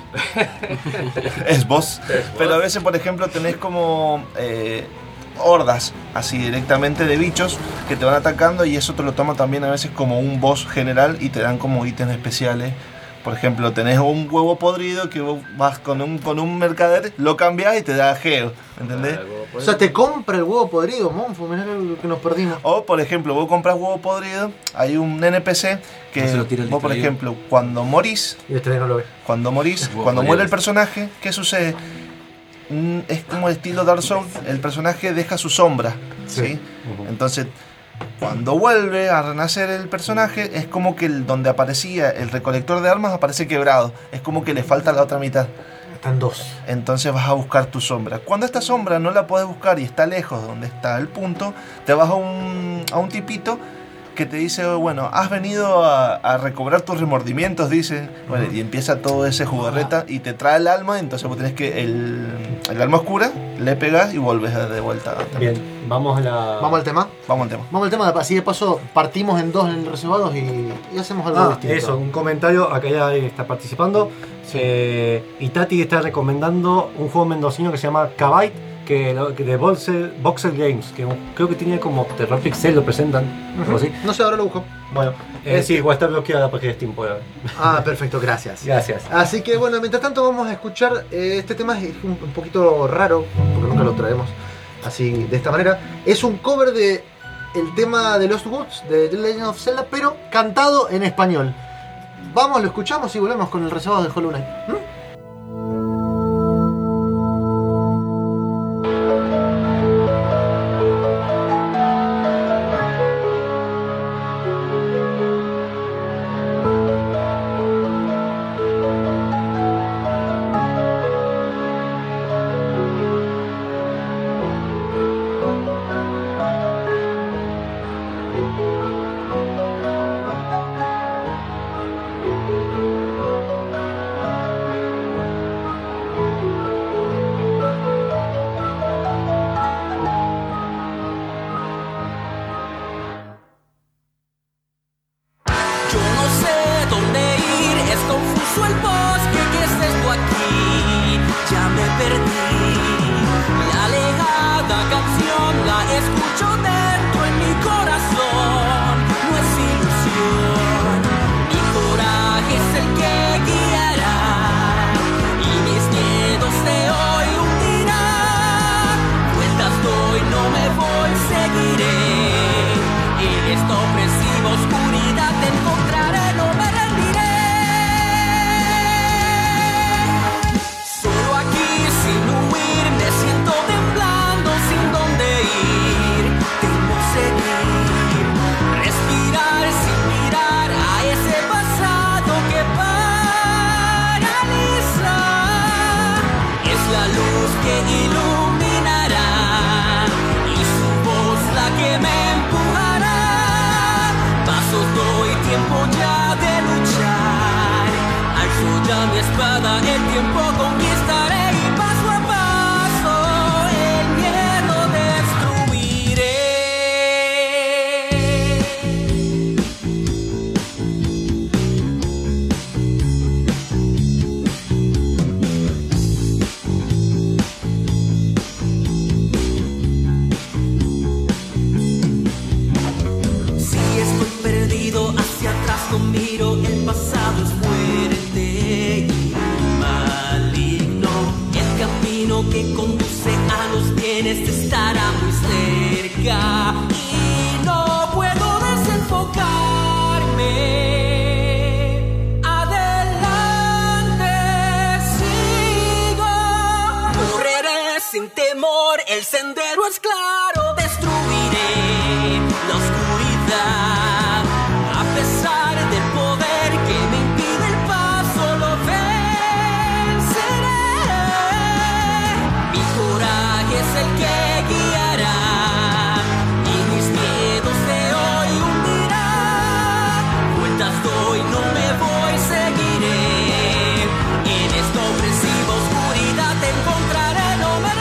Es boss. Pero a veces, por ejemplo, tenés como eh, hordas así directamente de bichos que te van atacando y eso te lo toma también a veces como un boss general y te dan como ítems especiales. Por ejemplo, tenés un huevo podrido que vos vas con un, con un mercader, lo cambiás y te da geo, ¿entendés? O sea, te compra el huevo podrido, Monfo, mirá lo que nos perdimos. O, por ejemplo, vos compras huevo podrido, hay un N P C que No se lo tira el vos, por distraído. ejemplo, cuando morís, Y este no lo ve. cuando morís, huevo cuando podrido. muere el personaje, ¿qué sucede? Mm, Es como el estilo Dark Souls, el personaje deja su sombra, ¿sí? Entonces, cuando vuelve a renacer el personaje, es como que el, donde aparecía el recolector de armas aparece quebrado, es como que le falta la otra mitad. Están dos. Entonces vas a buscar tu sombra. Cuando esta sombra no la puedes buscar y está lejos de donde está el punto, te vas a un, a un tipito que te dice, bueno, has venido a, a recobrar tus remordimientos, dice. Bueno, y empieza todo ese jugarreta y te trae el alma, entonces vos tenés que el, el alma oscura, le pegas y volves de vuelta. Bien, vamos a la. Vamos al tema. Vamos al tema. Vamos al tema, así de paso partimos en dos en el reservados y, y hacemos algo Ah, distinto. eso, un comentario, acá ya está participando. Eh, Itati está recomendando un juego mendocino que se llama Kabite, que, lo- que de Boxer, Boxer Games, que un- creo que tiene como Terror Pixel, lo presentan, algo así. No sé, ahora lo busco. Bueno, eh, sí, igual está bloqueada porque es Steam, puede haber. Ah, perfecto, gracias. Gracias. Así que bueno, mientras tanto vamos a escuchar eh, este tema, es un, un poquito raro, porque nunca lo traemos así de esta manera. Es un cover de el tema de Lost Woods, de The Legend of Zelda, pero cantado en español. Vamos, lo escuchamos y volvemos con el reservado de Hollow Knight. ¿Mm? Yo no sé dónde ir, es confuso el bosque, ¿qué es esto aquí? Ya me perdí. La alejada canción la escucho dentro en mi corazón. No es ilusión, mi coraje es el que guiará y mis miedos de hoy hundirá. Vueltas doy, no me voy, seguiré. En esta opresiva oscuridad te encontraré, no me rendiré. Solo aquí sin huir, me siento temblando sin dónde ir. Temo seguir, respirar sin mirar a ese pasado que paraliza. Es la luz que iluminará y su voz la que me empujará. Pasos doy, tiempo ya de luchar. Alzo ya mi espada, el tiempo conquistaré y paso a paso el miedo destruiré. Si estoy perdido, hacia atrás no miro, el pasado es fuerte y maligno. El camino que conduce a los bienes estará muy cerca y no puedo desenfocarme. Adelante sigo, correré sin sin temor, el sendero es claro, destruiré la oscuridad. A pesar del poder que me impide el paso, lo venceré. Mi coraje es el que guiará y mis miedos de hoy hundirá. Vueltas doy, no me voy, seguiré. En esta opresiva oscuridad te encontraré, no me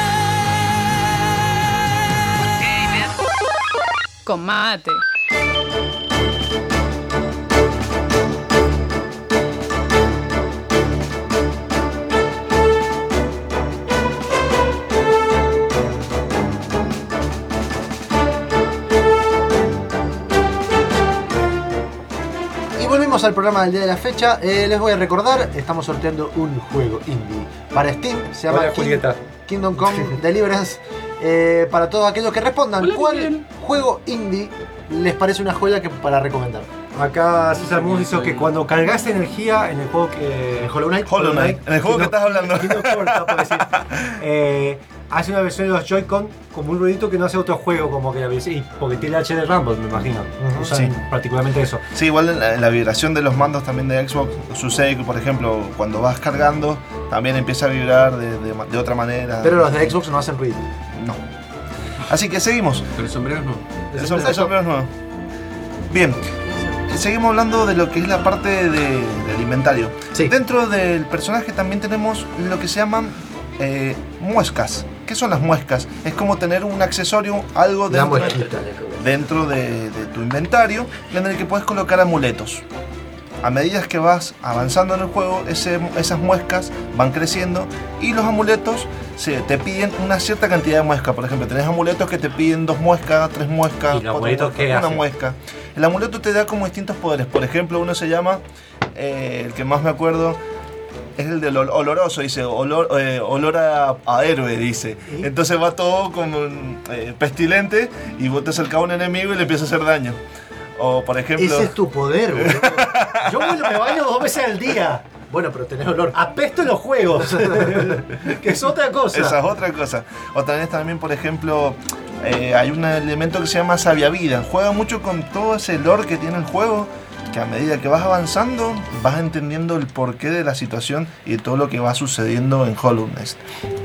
rendiré. Con mate. Y volvimos al programa del día de la fecha. Eh, les voy a recordar, estamos sorteando un juego indie para Steam. Se llama Hola, King- Julieta. Kingdom Come Deliverance. Eh, para todos aquellos que respondan, Hola, ¿cuál Miguel. juego indie les parece una joya que para recomendar? Acá César Mus hizo que cuando cargas energía en el juego que. ¿En Hollow Knight? Hollow Knight, en el juego que no- estás hablando. que no corta, por decir, eh, hace una versión de los Joy-Con como un ruidito que no hace otro juego, como que la ves- y porque tiene H D Rumble, me imagino. Ujú, Usan sí. particularmente eso. Sí, igual en la, en la vibración de los mandos también de Xbox sucede que, por ejemplo, cuando vas cargando, también empieza a vibrar de, de ma- de otra manera. Pero los de Xbox no hacen ruido. No. Así que seguimos. Pero el sombrero no. El som- el sombrero es nuevo. Bien. Seguimos hablando de lo que es la parte de, del inventario. Sí. Dentro del personaje también tenemos lo que se llaman eh, muescas. ¿Qué son las muescas? Es como tener un accesorio, algo La dentro, muesquita. dentro de, de tu inventario en el que puedes colocar amuletos. A medida que vas avanzando en el juego, ese- esas muescas van creciendo y los amuletos se, te piden una cierta cantidad de muescas. Por ejemplo, tenés amuletos que te piden dos muescas, tres muescas, ¿Y los cuatro amuletos muescas, qué una hacen? muesca. El amuleto te da como distintos poderes. Por ejemplo, uno se llama, eh, el que más me acuerdo, es el del ol- oloroso, dice, olor, eh, olor a, a héroe, dice. Entonces va todo como eh, pestilente y vos te acercás a un enemigo y le empieza a hacer daño. O por ejemplo... Ese es tu poder, boludo. Yo bueno, me baño dos veces al día. Bueno, pero tenés olor. Apesto en los juegos. Que es otra cosa. Esa es otra cosa. O también, también por ejemplo, eh, hay un elemento que se llama sabia vida. Juega mucho con todo ese lore que tiene el juego, que a medida que vas avanzando, vas entendiendo el porqué de la situación y de todo lo que va sucediendo en Hollow Knight.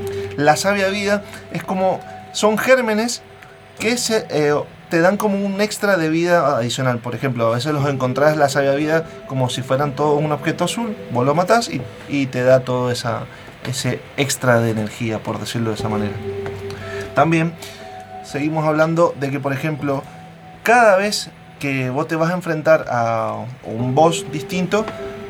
La sabia vida es como, son gérmenes que se, eh, te dan como un extra de vida adicional. Por ejemplo, a veces los encontrás la sabia vida como si fueran todo un objeto azul, vos lo matás y, y te da todo esa, ese extra de energía, por decirlo de esa manera. También seguimos hablando de que, por ejemplo, cada vez que vos te vas a enfrentar a un boss distinto,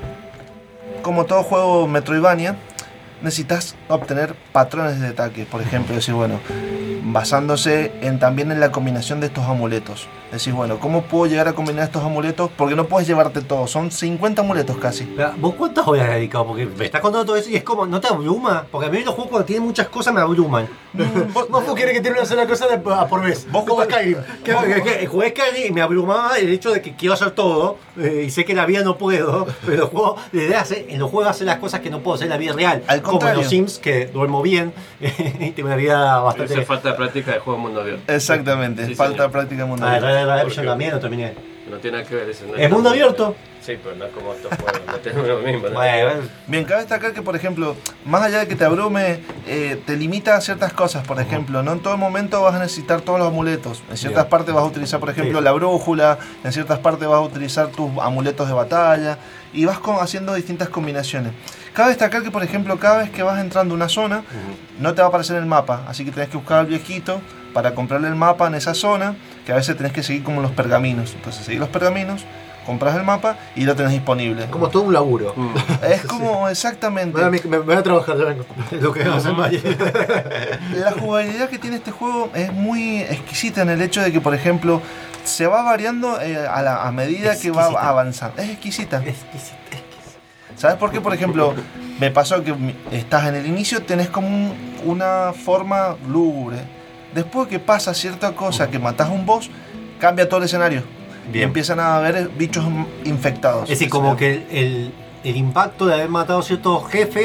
como todo juego Metroidvania, necesitas obtener patrones de ataque. Por ejemplo, decir, bueno, basándose en, también en la combinación de estos amuletos. Decís, bueno, ¿cómo puedo llegar a combinar estos amuletos? Porque no puedes llevarte todos, son cincuenta amuletos casi. Pero, ¿vos cuántas horas has dedicado? Porque me estás contando todo eso y es como, ¿no te abruma? Porque a mí los juegos cuando tienen muchas cosas me abruman. Mofu quiere que tiene una sola cosa de, a por vez. Vos como jugás- Skyrim. Que, que, que jugué Skyrim y me abrumaba el hecho de que quiero hacer todo eh, y sé que en la vida no puedo, pero los juegos, la idea es, en los juegos hacer las cosas que no puedo hacer en la vida real. Al como en contrario. los Sims, que duermo bien y tengo una vida bastante... Eso es falta de práctica de juego en mundo abierto. Exactamente, Sí, falta señor. práctica en mundo Ah, abierto. Red Dead Redemption también lo terminé. No tiene nada que ver eso. No ¿Es mundo abierto? Sí, pero no es como estos juegos. No tenemos lo mismo. ¿no? Bueno, Bien, cabe destacar que, por ejemplo, más allá de que te abrume, eh, te limita a ciertas cosas. Por ejemplo, no en todo momento vas a necesitar todos los amuletos. En ciertas Bien. partes vas a utilizar, por ejemplo, Sí. la brújula. En ciertas partes vas a utilizar tus amuletos de batalla. Y vas con- haciendo distintas combinaciones. Cabe destacar que, por ejemplo, cada vez que vas entrando a una zona, no te va a aparecer el mapa. Así que tenés que buscar al viejito para comprarle el mapa en esa zona. Que a veces tenés que seguir como los pergaminos. Entonces, seguir los pergaminos, compras el mapa y lo tenés disponible. Como todo un laburo. Mm. Es como exactamente. Bueno, me, me voy a trabajar, ya vengo. lo que hace Maya. La jugabilidad que tiene este juego es muy exquisita en el hecho de que, por ejemplo, se va variando eh, a, la, a medida que va Exquisita. avanzando. Es exquisita. ¿Sabes por qué? Por ejemplo, me pasó que mi- estás en el inicio, tenés como un- una forma lúgubre. Después que pasa cierta cosa, que matás a un boss, cambia todo el escenario. Y Bien. empiezan a haber bichos infectados. Es decir, como que el, el- el impacto de haber matado ciertos jefes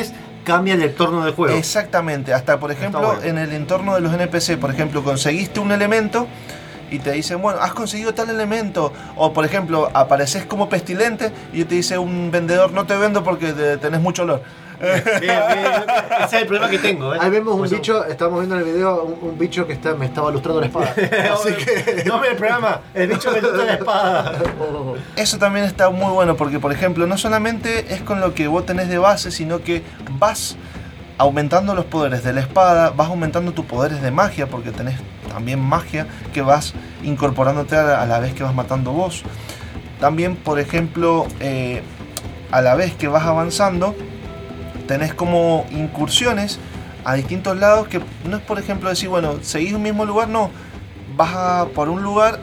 cambia el entorno del juego. Exactamente, hasta por ejemplo bueno. en el entorno de los N P C, por ejemplo, conseguiste un elemento y te dicen, bueno, has conseguido tal elemento. O por ejemplo, apareces como pestilente y te dice un vendedor, no te vendo porque te- tenés mucho olor. Bien, bien, ese es el problema que tengo. ¿eh? Ahí vemos un Por eso- bicho, estamos viendo en el video un, un bicho que está, me estaba lustrando la espada. Así que. No ve el programa, el bicho me lucha la espada. Eso también está muy bueno porque, por ejemplo, no solamente es con lo que vos tenés de base, sino que vas aumentando los poderes de la espada, vas aumentando tus poderes de magia porque tenés también magia que vas incorporándote a la, a la vez que vas matando vos. También, por ejemplo, eh, a la vez que vas avanzando, tenés como incursiones a distintos lados que no es, por ejemplo, decir, bueno, seguís un mismo lugar, no. Vas a por un lugar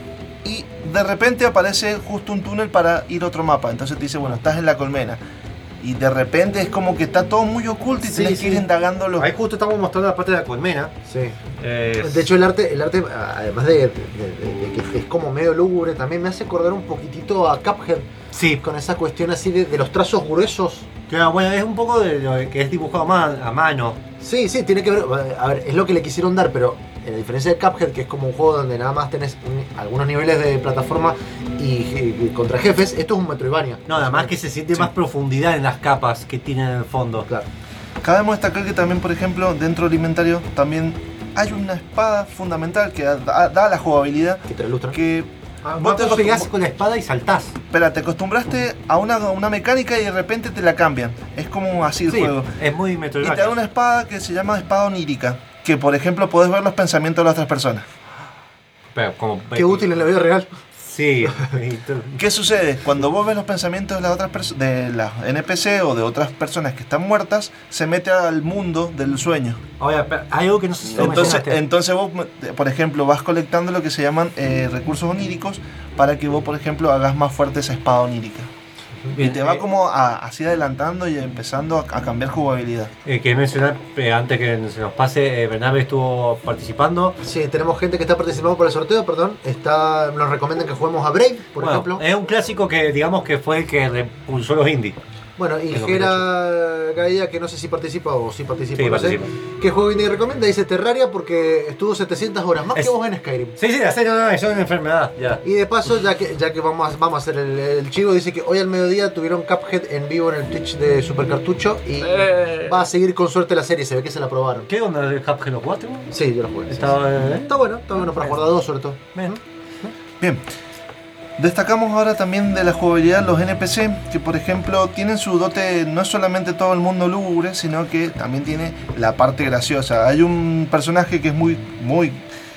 y de repente aparece justo un túnel para ir a otro mapa. Entonces te dice, bueno, estás en la colmena. Y de repente es como que está todo muy oculto y Sí, tenés sí. que ir indagándolo. Ahí justo estamos mostrando la parte de la colmena. Sí. Eh, De hecho, el arte, el arte además de, de- de- de que es como medio lúgubre, también me hace acordar un poquitito a Cuphead. Sí. Con esa cuestión así de, de los trazos gruesos. Claro, bueno, es un poco de lo que es dibujado a, man- a mano. Sí, sí, tiene que ver. A ver, es lo que le quisieron dar, pero a diferencia de Cuphead, que es como un juego donde nada más tenés un- algunos niveles de plataforma y, y contra jefes, esto es un Metroidvania. No, además que se siente más profundidad en las capas que tiene en el fondo. Claro. Cabe destacar que también, por ejemplo, dentro del inventario también hay una espada fundamental que da, da la jugabilidad. Que te la ilustra. Que Ah, vos te vos pegás acostum- con la espada y saltás. Espera, te acostumbraste a una, a una mecánica y de repente te la cambian. Es como así el Sí, juego. es muy Y te Metroidvania. da una espada que se llama espada onírica. Que por ejemplo podés ver los pensamientos de las otras personas. Pero como, Qué útil en la vida real. Sí. ¿Qué sucede? Cuando vos ves los pensamientos de las otras perso- de las N P C o de otras personas que están muertas, se mete al mundo del sueño. Ahora, pero hay algo que no sé si lo Entonces, mencionaste. entonces vos, por ejemplo, vas colectando lo que se llaman eh, recursos oníricos para que vos, por ejemplo, hagas más fuerte esa espada onírica. Bien, Y te va eh, como a- así adelantando y empezando a, a cambiar jugabilidad. Eh, quería mencionar, eh, antes que se nos pase, eh, Bernabe estuvo participando. Sí, tenemos gente que está participando por el sorteo, perdón. Está, nos recomiendan que juguemos a Brave, por Bueno, ejemplo. es un clásico que digamos que fue el que repulsó los indies. Bueno, y en dos mil Gera Gaia, que no sé si participa o si participa, Sí, no sé. participa. ¿Qué juego indie recomienda? Dice Terraria porque estuvo setecientas horas, más Es- que vos en Skyrim. Sí, sí, la serie no, eso es una enfermedad, ya. Y de paso, ya que, ya que vamos, a, vamos a hacer el, el chivo, dice que hoy al mediodía tuvieron Cuphead en vivo en el Twitch de Super Cartucho y Eh. va a seguir con suerte la serie, se ve que se la probaron. ¿Qué onda el Cuphead lo jugaste vos? Sí, yo lo jugué. sí, Estaba, sí. eh, Está bueno, está bueno para jugar a dos sobre todo. Bien. Bien. Destacamos ahora también de la jugabilidad los N P C, que por ejemplo tienen su dote, no es solamente todo el mundo lúgubre, sino que también tiene la parte graciosa. Hay un personaje que es muy, muy,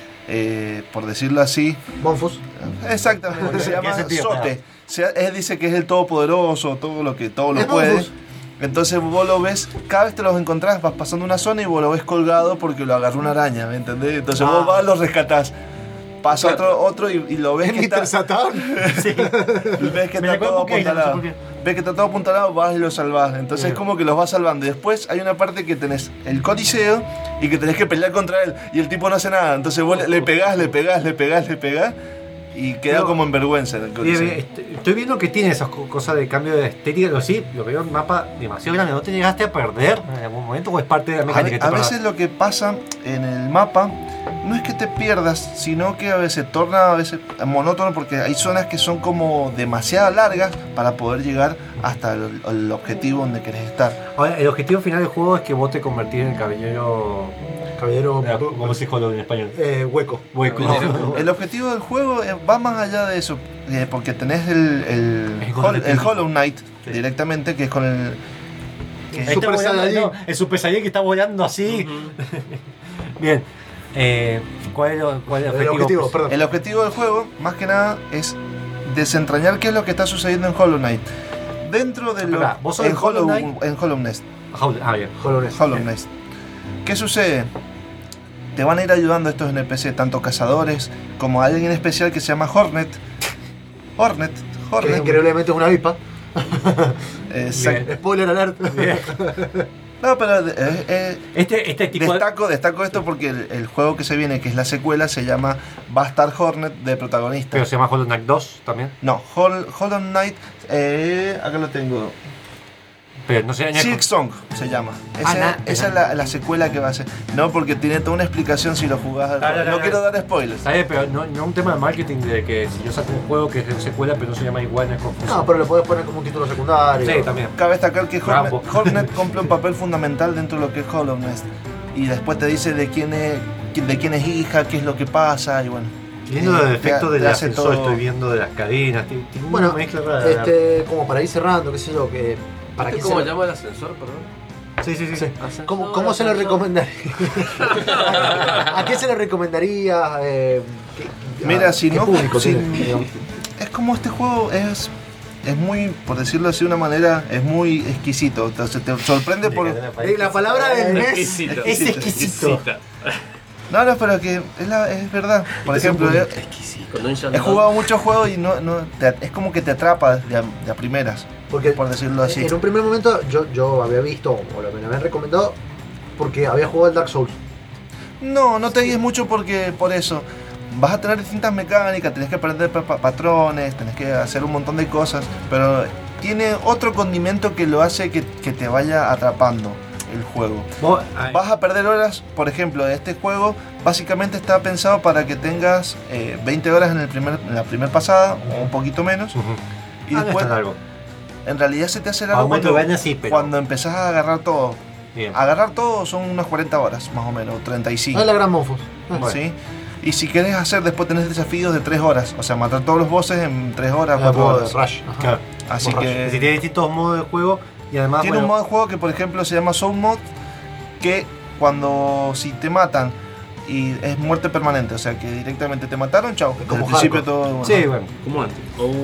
eh, por decirlo así, Bonfus. exactamente, se ¿Qué llama sentido? Sote. Se- él dice que es el todopoderoso, todo lo que todo lo Es puede. Bonfus. Entonces vos lo ves, cada vez te los encontrás, vas pasando una zona y vos lo ves colgado porque lo agarró una araña, ¿me entendés? Entonces Ah. vos vas, lo rescatás. Pasa otro, otro y, y lo ves ¿Es que está, mister Satan? Sí. ves que Me está recuerda todo un Pokémon, no sé apuntalado. por qué. Ves que está todo apuntalado, vas y lo salvás. Entonces Bien. es como que los vas salvando. Y después hay una parte que tenés el coliseo y que tenés que pelear contra él. Y el tipo no hace nada. Entonces vos le, le pegás, le pegás, le pegás, le pegás. Y queda Pero- como en vergüenza en el Y, coliseo. eh, est- Estoy viendo que tiene esas co- cosas de cambio de estética, pero sí, lo veo en un mapa demasiado grande. ¿No te llegaste a perder en algún momento o es parte de la A, mecánica? ve- que a te veces lo que pasa en el mapa no es que te pierdas, sino que a veces torna a veces monótono porque hay zonas que son como demasiado largas para poder llegar hasta el, el objetivo donde querés estar. Ahora, el objetivo final del juego es que vos te convertís en el caballero. Caballero eh, ¿Cómo se dice en español? eh, hueco. Hueco. No, el objetivo del juego eh, va más allá de eso, eh, porque tenés el, el, El Hol- el Hollow Knight Sí. directamente, que es con el... que- Ahí está Super volando, Saiyajin. no, el Super Saiyajin que está volando así. Bien. Eh, ¿Cuál es el, cuál es el El objetivo? objetivo, perdón. el objetivo del juego, más que nada, es desentrañar qué es lo que está sucediendo en Hollow Knight. Dentro de lo, Espera, ¿vos sos en, el Hollow Hollow, Knight? en Hollow Knight. Ah, bien. Hollow Knight. Hollow Knight. ¿Qué sucede? Te van a ir ayudando estos N P C, tanto cazadores como alguien especial que se llama Hornet. Hornet, Que Hornet. increíblemente es una avispa. Exacto. Spoiler alert. Bien. No, pero eh, eh, Este, este tipo de- destaco, destaco esto porque el, el juego que se viene, que es la secuela, se llama Bastard Hornet de protagonista. Pero se llama Hollow Knight dos también. No, Hol- Hollow Knight, eh, acá lo tengo. Pero no sé, Silk Song se llama. Esa, Ah, na- esa es la, la secuela que va a ser. No, porque tiene toda una explicación si lo jugás. al Ah, juego. no, No, no, quiero no. dar spoilers. ¿Sabes? Pero no, no un tema de marketing de que si yo saco un juego que es secuela pero no se llama igual, no es confuso. No, pero le podés poner como un título secundario. Sí, también. Cabe destacar que Rambo. Hornet, Hornet cumple un papel fundamental dentro de lo que es Hollow Knight. Y después te dice de quién es, de quién es hija, qué es lo que pasa y bueno. Viendo los Eh, efectos te- del te hace ascensor, todo- estoy viendo de las cadenas, tiene tiene Bueno, una mezcla rara. este, como para ir cerrando, qué sé yo, que para qué ¿Cómo se se lo- llama el ascensor, perdón? Sí, sí, sí. Sí. Ascensor, ¿Cómo, cómo se lo ascensor. recomendaría? ¿A qué se lo recomendaría? Eh, ¿qué- Mira, a si qué no- público si- tiene, digamos? Es como este juego es. Es muy, por decirlo así de una manera, es muy exquisito. Entonces te sorprende por. Eh, La palabra del mes Exquisito. es exquisito. No, no, pero que es, la- es verdad. Por ejemplo, he, Con un he Shandong. jugado muchos juegos y no, no te- es como que te atrapa de a, de a primeras. Porque Por decirlo así. en un primer momento yo, yo había visto, o lo que me habían recomendado, porque había jugado al Dark Souls. No, no te guíes mucho porque por eso vas a tener distintas mecánicas, tenés que aprender pa- pa- patrones, tenés que hacer un montón de cosas, pero tiene otro condimento que lo hace que, que te vaya atrapando el juego. Vos- ay, Vas a perder horas, por ejemplo, este juego básicamente está pensado para que tengas eh, veinte horas en, el primer, en la primera pasada o un poquito menos ujú. y Ah, no después es tan largo. en realidad se te hace A largo un cuando, Metroidvania sí, pero. cuando empezás a agarrar todo. Bien. Agarrar todo son unas cuarenta horas más o menos, treinta y cinco. No es la gran Monfos. ¿Sí? Y si querés hacer, después tenés desafíos de tres horas. O sea, matar todos los bosses en tres horas, cuatro horas. Rush. Ajá. Claro. Así Por que Si tiene distintos modos de juego y además. tiene bueno, un modo de juego que, por ejemplo, se llama Soul Mode, que cuando si te matan y es muerte permanente, o sea que directamente te mataron, chao. Desde Como el principio hardcore. todo. bueno. Sí, bueno. Como antes.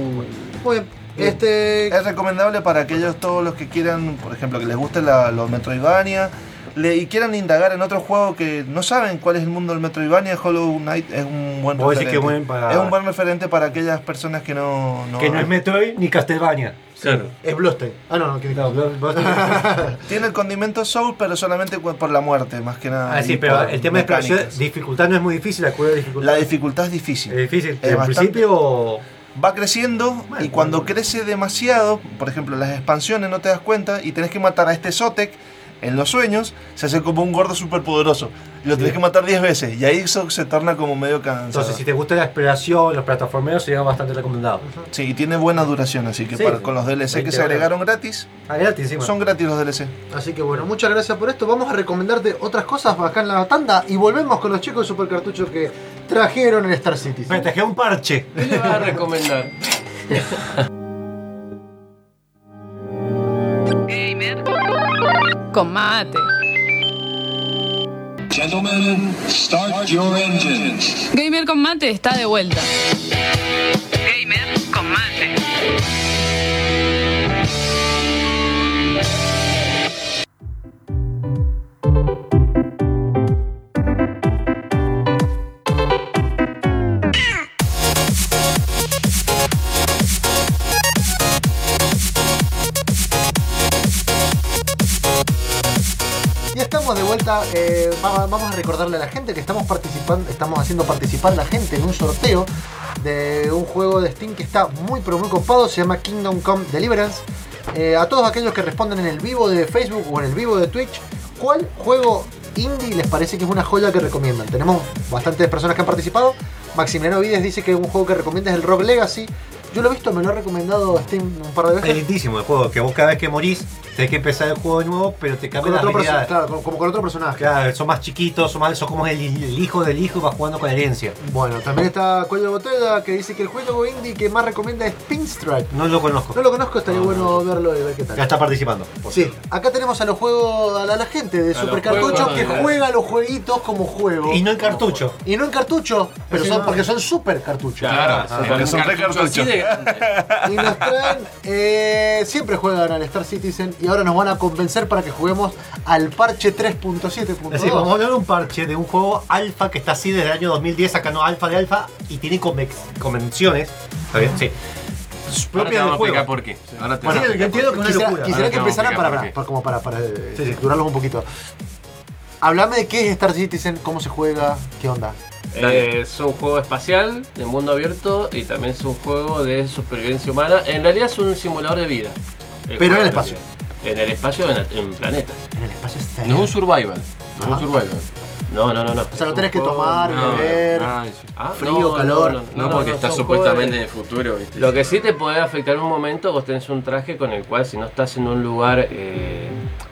Muy bien. Este. Es recomendable para aquellos todos los que quieran, por ejemplo, que les guste la- los Metroidvania le, y quieran indagar en otro juego que no saben cuál es el mundo del Metroidvania. Hollow Knight es un buen Vos decís referente. que es buen para- Es un buen referente para aquellas personas que no... no Que no es Metroid ni Castlevania. Claro. Es Bloodstained. Ah, no, no, que No, vos- vos- Tiene el condimento Soul, pero solamente cu- por la muerte, más que nada. Ah, sí, y pero por el tema de exploración, mecánicas. dificultad no es muy difícil, la curva de dificultad. La dificultad es difícil. es difícil. es Al bastante- principio. Va creciendo Bueno, y cuando bueno. crece demasiado, por ejemplo, las expansiones no te das cuenta y tenés que matar a este Zotek en los sueños, se hace como un gordo súper poderoso. Y lo tenés Sí. que matar diez veces y ahí eso se torna como medio cansado. Entonces, si te gusta la exploración, los plataformeros, sería bastante recomendado. Sí, y tiene buena duración, así que Sí, para- con los D L C que veinte se horas. agregaron gratis, Ah, gratis encima. son gratis los D L C. Así que bueno, muchas gracias por esto. Vamos a recomendarte otras cosas acá en la tanda y volvemos con los chicos de Super Cartucho que trajeron el Star Citizen. Me traje un parche. ¿Qué le vas a recomendar? Con mate. Gentlemen, start your engines. Gamer con mate está de vuelta. Gamer con mate. Y estamos de vuelta. eh, va- vamos a recordarle a la gente que estamos participando, estamos haciendo participar a la gente en un sorteo de un juego de Steam que está muy pero muy copado. Se llama Kingdom Come Deliverance. Eh, a todos aquellos que responden en el vivo de Facebook o en el vivo de Twitch, ¿cuál juego indie les parece que es una joya que recomiendan? Tenemos bastantes personas que han participado. Maximiliano Vides dice que un juego que recomienda es el Rogue Legacy. Yo lo he visto, me lo ha recomendado Steam un par de Es veces. lentísimo el juego, que vos cada vez que morís tenés que empezar el juego de nuevo, pero te Con cambian las otro perso- habilidades. claro, con- como con otro personaje. Claro, son más chiquitos, son más, son como el, el hijo del hijo y vas jugando con la herencia. Bueno, también está Cuello de Botella que dice que el juego indie que más recomienda es Pinstripe. No lo conozco. No lo conozco, estaría bueno verlo y ver qué tal. Ya está participando. Sí, acá tenemos a los juegos, a la, a la gente de A Super los Cartucho juegos, que eh. juega los jueguitos como juego. Y no en cartucho. Y no en cartucho, pero Sí, son, no. porque son Super Cartuchos. Claro, Ah, porque son re cartucho así de grande. Y nos traen, eh, siempre juegan al Star Citizen y ahora nos van a convencer para que juguemos al parche tres punto siete punto Así, vamos a dos. hablar de un parche de un juego alfa que está así desde el año dos mil diez, sacando alfa de alfa y tiene convex- convenciones. ¿Está bien? Sí. Ahora te Propias vamos del a explicar juego. por qué. Ahora te Bueno, vamos a yo explicar entiendo por que una Quisiera, locura. quisiera Ahora que te vamos a empezaran para, explicar para, por para- como para, para eh, Sí, sí. estructurarlos un poquito. Hablame de qué es Star Citizen, cómo se juega, qué onda. Eh, es un juego espacial de mundo abierto y también es un juego de supervivencia humana. En realidad es un simulador de vida. Pero en el juego espacio. también. En el espacio, en, en planetas. En el espacio está. No es un survival. No es un survival. No, no, no, no. O sea, lo tenés que tomar, No, beber, ah, sí. Ah, frío, no, calor. no, No, porque no, está son supuestamente juegos en el futuro, ¿viste? Lo que sí te puede afectar en un momento, vos tenés un traje con el cual si no estás en un lugar, eh,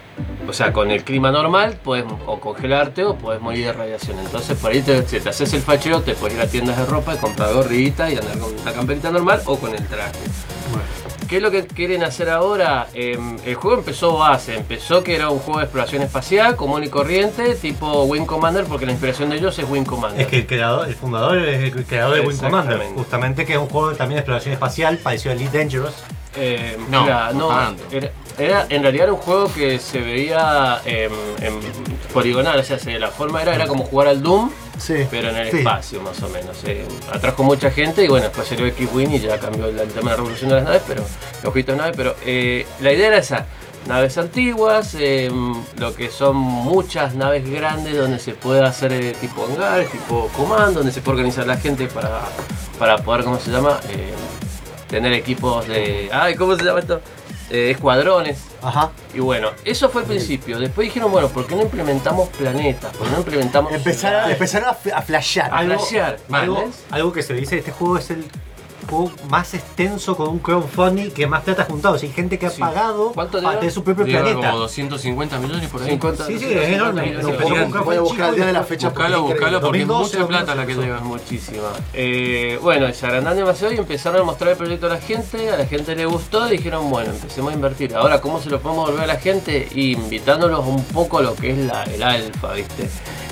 o sea, con el clima normal, puedes o congelarte o puedes morir de radiación. Entonces por ahí te, si te haces el fachero, te puedes ir a tiendas de ropa y comprar gorrita y andar con una camperita normal o con el traje. ¿Qué es lo que quieren hacer ahora? Eh, el juego empezó base, empezó que era un juego de exploración espacial común y corriente, tipo Wing Commander, porque la inspiración de ellos es Wing Commander. Es que el creador, el fundador es el creador de Wing Commander, Exactamente. justamente, que es un juego también de exploración espacial, parecido a Elite Dangerous. Eh, No, mira, no, tanto. era, era- en realidad era un juego que se veía en, en poligonal, o sea, se- la forma era, era como jugar al Doom, Sí. pero en el Sí. espacio más o menos. Eh, atrajo mucha gente y bueno, después salió X-Wing y ya cambió el, el tema de la revolución de las naves, pero los objetos de naves, pero eh, la idea era esa. Naves antiguas, eh, lo que son muchas naves grandes donde se puede hacer eh, tipo hangares, tipo comando, donde se puede organizar la gente para, para poder, ¿cómo se llama? Eh, tener equipos de... Ay, ¿cómo se llama esto? Eh, escuadrones. Ajá. Y bueno, eso fue el principio. Después dijeron, bueno, ¿por qué no implementamos planetas? ¿Por qué no implementamos Empezaron, ciudades? empezaron a, fl- a flashear. A flashear, algo, ¿entendés? algo que se dice, este juego es el juego más extenso con un crowdfunding que más plata ha juntado. O sea, hay gente que ha Sí. pagado ¿Cuánto para lleva? tener su propio Lleva planeta. como doscientos cincuenta millones por ahí. cincuenta, Sí, sí, doscientos es enorme. cincuenta No, millones. puedo gigante. Voy a buscar el día de la fecha. porque Buscalo, es increíble. buscalo porque es dos mil doce, mucha plata la que dos mil lleva. Es muchísima. Eh, bueno, se agrandaron demasiado y empezaron a mostrar el proyecto a la gente, a la gente le gustó y dijeron, bueno, empecemos a invertir. Ahora, ¿cómo se lo podemos volver a la gente? Invitándolos un poco a lo que es la, el alfa, ¿viste?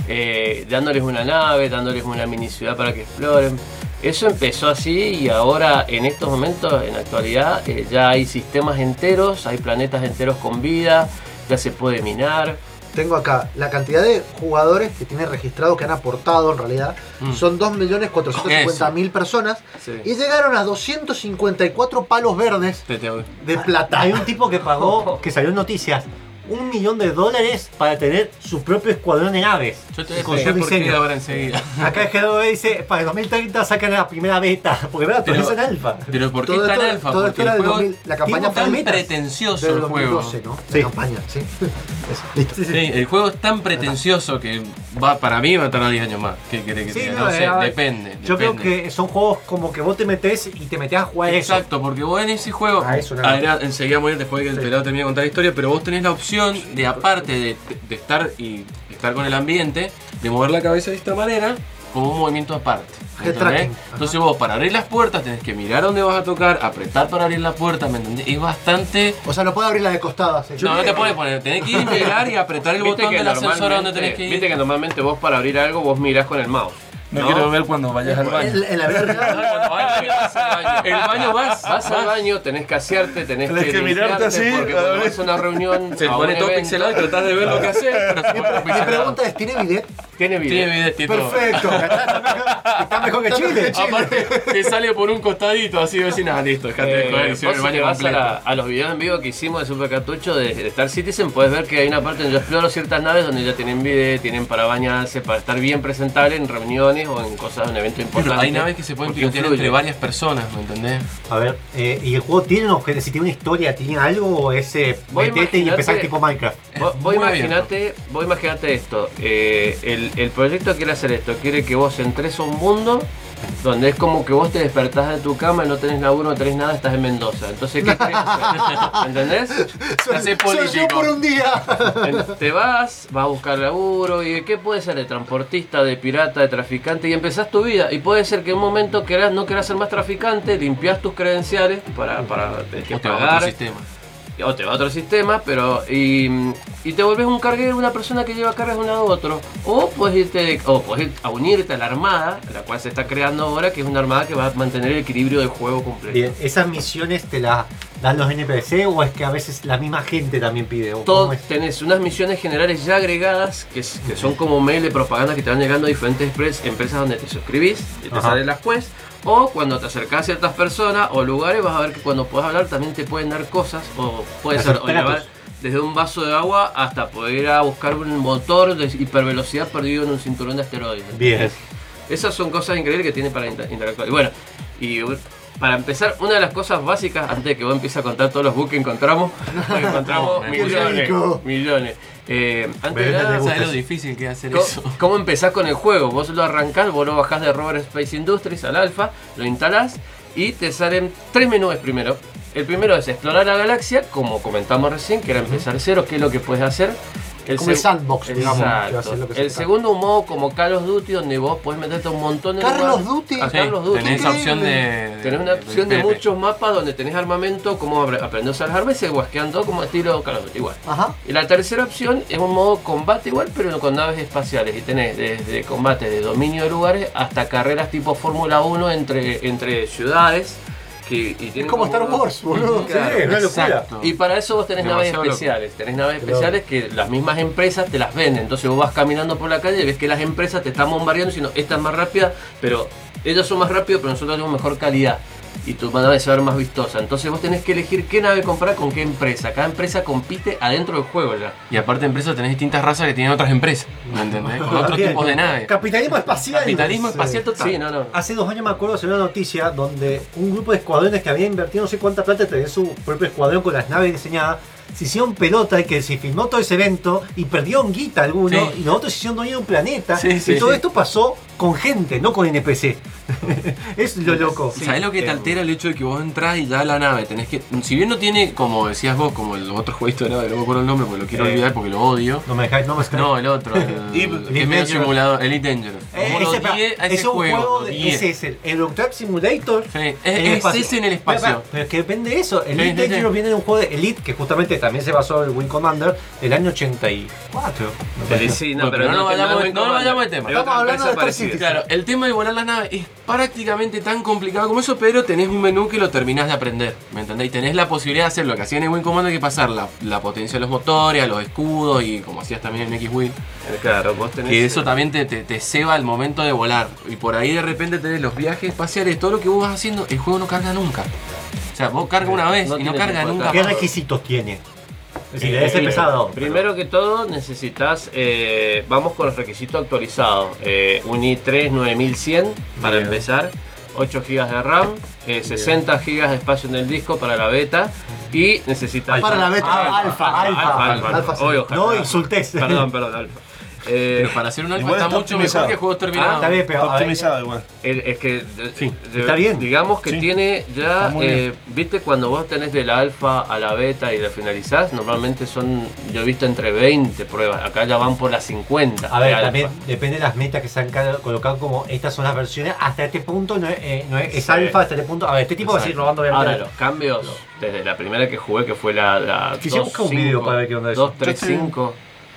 Eh, dándoles una nave, dándoles una mini ciudad para que exploren. Eso empezó así y ahora en estos momentos, en la actualidad, eh, ya hay sistemas enteros, hay planetas enteros con vida, ya se puede minar. Tengo acá la cantidad de jugadores que tiene registrado, que han aportado en realidad, Mm. son dos millones cuatrocientos cincuenta mil personas Sí. y llegaron a doscientos cincuenta y cuatro palos verdes Te- te- de plata. Hay un tipo que pagó, que salió en noticias, un millón de dólares para tener su propio escuadrón de naves. Yo te voy a con su explicar por qué diseño. ahora enseguida. Acá el Gerardo dice, para el dos mil treinta sacan la primera beta, porque verdad, Pero- todavía es en alfa. Pero ¿por qué Todo está en esto- alfa? todo Porque esto era el del juego dos mil, la campaña es tan fue metas pretencioso del el dos mil juego. doce, ¿no? Sí. La campaña, sí. Eso, listo. Sí, el juego es tan pretencioso que va, para mí va a tardar diez años más. ¿Qué querés que Sí, te diga? no, No sé, eh, depende. Yo creo depende. que son juegos como que vos te metés y te metés a jugar eso. Exacto, porque vos en ese juego. Ah, eso nada. Ah, era- enseguida voy a ir después de que el pelado termine de contar la historia, pero vos tenés la opción de, aparte de, de estar y estar con el ambiente, de mover la cabeza de esta manera, como un movimiento aparte. Head ¿entendés? tracking, ajá. Entonces vos para abrir las puertas tenés que mirar dónde vas a tocar, apretar para abrir la puerta, ¿me entendés? Es bastante. O sea, no puede abrir la de costado. así. No, no te puedes poner, tenés que ir, pegar y apretar el Viste botón que del ascensor a donde normalmente- tenés que ir. Viste que normalmente vos para abrir algo vos mirás con el mouse. No, quiero ver cuando vayas al baño. En, en la vida real. Cuando vas al baño. El baño vas, Vas al baño, tenés que asearte, tenés, Tenés que mirarte limpiarte, así, porque a cuando ver. vas a una reunión, Se a pone un todo evento, pixelado y tratás de ver lo que haces, pero se pone todo Mi pixelado. pregunta es, ¿tiene bidet? tiene video. Tiene video, tiene todo. Perfecto. Está mejor, está mejor que Chile. Aparte, te sale por un costadito, así decís, nada, listo, dejate de joder, Eh, hicieron vos el si te baño vas a, completo. la- a los videos en vivo que hicimos de Super Cartucho de, de Star Citizen, puedes ver que hay una parte donde yo exploro ciertas naves donde ya tienen video, tienen para bañarse, para estar bien presentable en reuniones o en cosas, en eventos importantes. Pero hay naves que se pueden porque pilotear influye. entre varias personas, ¿me entendés? A ver, eh, ¿y el juego tiene un objeto? Si tiene una historia, ¿tiene algo o es eh, Vos metete y imaginate- empezar tipo Minecraft? Vos, vos muy imaginate, vos imaginate esto, eh, el, el proyecto quiere hacer esto, quiere que vos entres a un mundo donde es como que vos te despertás de tu cama y no tenés laburo, no tenés nada, estás en Mendoza. Entonces, ¿qué querés hacer? ¿Entendés? Soy, Soy soy yo por un día. En- Te vas, vas a buscar laburo y ¿qué puede ser? De transportista, de pirata, de traficante y empezás tu vida. Y puede ser que en un momento querás, no querás ser más traficante, limpias tus credenciales para, para tener que O te va a pagar. otro sistema. O te va a otro sistema, pero y, y te volvés un carguero, una persona que lleva cargas de un a otro. O puedes irte, o puedes ir a unirte a la armada, la cual se está creando ahora, que es una armada que va a mantener el equilibrio del juego completo. Bien, ¿esas misiones te las dan los N P C o es que a veces la misma gente también pide? ¿O Todo, cómo es? tenés unas misiones generales ya agregadas que, es- que son como mail de propaganda que te van llegando a diferentes expres- empresas donde te suscribís y te Ajá. salen las quests. O cuando te acercás a ciertas personas o lugares vas a ver que cuando puedes hablar también te pueden dar cosas. O puede Hacer ser o llevar tratos. desde un vaso de agua hasta poder ir a buscar un motor de hipervelocidad perdido en un cinturón de asteroides. Bien. Esas son cosas increíbles que tiene para inter- interactuar. Y bueno, y para empezar, una de las cosas básicas, antes de que vos empieces a contar todos los bugs que encontramos, porque encontramos No, millones, rico. millones. Eh, antes de Pero nada, ¿sabes ¿sabes lo difícil que es hacer ¿Cómo, eso? cómo empezás con el juego? Vos lo arrancás, vos lo bajás de Rover Space Industries al alfa, lo instalás y te salen tres menús primero. El primero es explorar la galaxia, como comentamos recién, que era empezar de cero, que es lo que puedes hacer. El Como el seg- sandbox, digamos, que va a Exacto. ser lo que se El trata. segundo, un modo como Call of Duty, donde vos podés meterte a un montón de Carlos lugares. Duty. A Sí, Carlos Duty. tenés esa opción de... Tenés una opción de P V P. muchos mapas donde tenés armamento, como apre- aprender a usar las armas y se guasquean todo como estilo Call of Duty, igual. Ajá. Y la tercera opción es un modo combate igual, pero con naves espaciales. Y tenés desde combate de dominio de lugares hasta carreras tipo Fórmula uno entre, entre ciudades. Que, y tienen Es como Star Wars, boludo. Claro, Sí, una locura. Exacto. y para eso vos tenés naves Demasiado loco. especiales. Tenés naves especiales que las mismas empresas te las venden. Entonces vos vas caminando por la calle y ves que las empresas te están bombardeando diciendo esta es más rápida, pero ellos son más rápidos, pero nosotros tenemos mejor calidad. Y tu nave se va a ver más vistosa. Entonces vos tenés que elegir qué nave comprar con qué empresa. Cada empresa compite adentro del juego ya. Y aparte de empresas tenés distintas razas que tienen otras empresas. ¿Me entendés? Con otros Bien. tipos de naves. Capitalismo espacial. Capitalismo Sí. espacial total. Sí, no, no. Hace dos años me acuerdo de una noticia donde un grupo de escuadrones que había invertido no sé cuánta plata en tener su propio escuadrón con las naves diseñadas, se hicieron pelota y que se filmó todo ese evento y perdieron guita algunos Sí. y nosotros se hicieron dueños de un planeta Sí, sí, y todo sí. esto pasó con gente, no con N P C. Es lo loco. ¿Sabés lo que te altera el hecho de que vos entrás y ya la nave tenés que... Si bien no tiene, como decías vos, como los otros jueguitos de nave, no me acuerdo el nombre porque lo quiero Eh. olvidar porque lo odio. No me dejáis, no me dejáis. No, el otro, el, Elite que es medio Dangerous. simulador, Elite Dangerous. Eh, Como lo ese, pa- odié a ese es un juego, juego, lo de, odié. ese es el Eurotruck Simulator. Sí, en es, el es espacio. ese en el espacio. Pero, pero es que depende de eso. El Sí, Elite sí, sí. Dangerous viene de un juego de Elite que justamente también se basó en el Wing Commander del año ochenta y cuatro. me parece. Sí, Bueno, pero no nos vayamos, no nos vayamos de tema. Es otra Estamos hablando empresa de Star parecida. Citizen. Claro, el tema de volar las naves es prácticamente tan complicado como eso, pero tenés un menú que lo terminás de aprender, ¿me entendés? Y tenés la posibilidad de hacer lo que hacía en el Wing Commander, que pasar la, la potencia de los motores, a los escudos y como hacías también en X-Wing. Claro, vos tenés. Que eso también te, te, te ceba al momento de volar. Y por ahí de repente tenés los viajes espaciales, todo lo que vos vas haciendo, el juego no carga nunca. O sea, vos cargas una vez No y no tiene carga tiempo de nunca ¿Qué más. requisitos tiene? Es decir, Eh, debe ser pesado. Primero que todo necesitas, eh, vamos con los requisitos actualizados. Eh, un i tres nueve mil cien para Bien. empezar, ocho gigas de RAM, eh, sesenta gigas de espacio en el disco para la beta y necesitas... Para la beta, Alfa, alfa, alfa, alfa, alfa, alfa, sí. obvio, No ojalá. insultes. Perdón, perdón, alfa. Eh, Pero para hacer un alfa Igual está está mucho optimizado. mejor que juegos terminados. Ah, está bien, pero Está a ver, optimizado igual. el- es que de- Sí, de- está bien. digamos que Sí. tiene ya, Está muy eh, viste cuando vos tenés de la alfa a la beta y la finalizás, normalmente son, yo he visto entre veinte pruebas, acá ya van por las cincuenta. A ver, de también alfa. depende de las metas que se han ca- colocado como estas son las versiones. Hasta este punto no es, eh, no es, es Sí. alfa, hasta este punto. A ver, este tipo va a seguir robando obviamente. Ahora, los cambios, desde la primera que jugué, que fue la, la Quisiera buscar un video para ver qué onda es eso. dos tres cinco,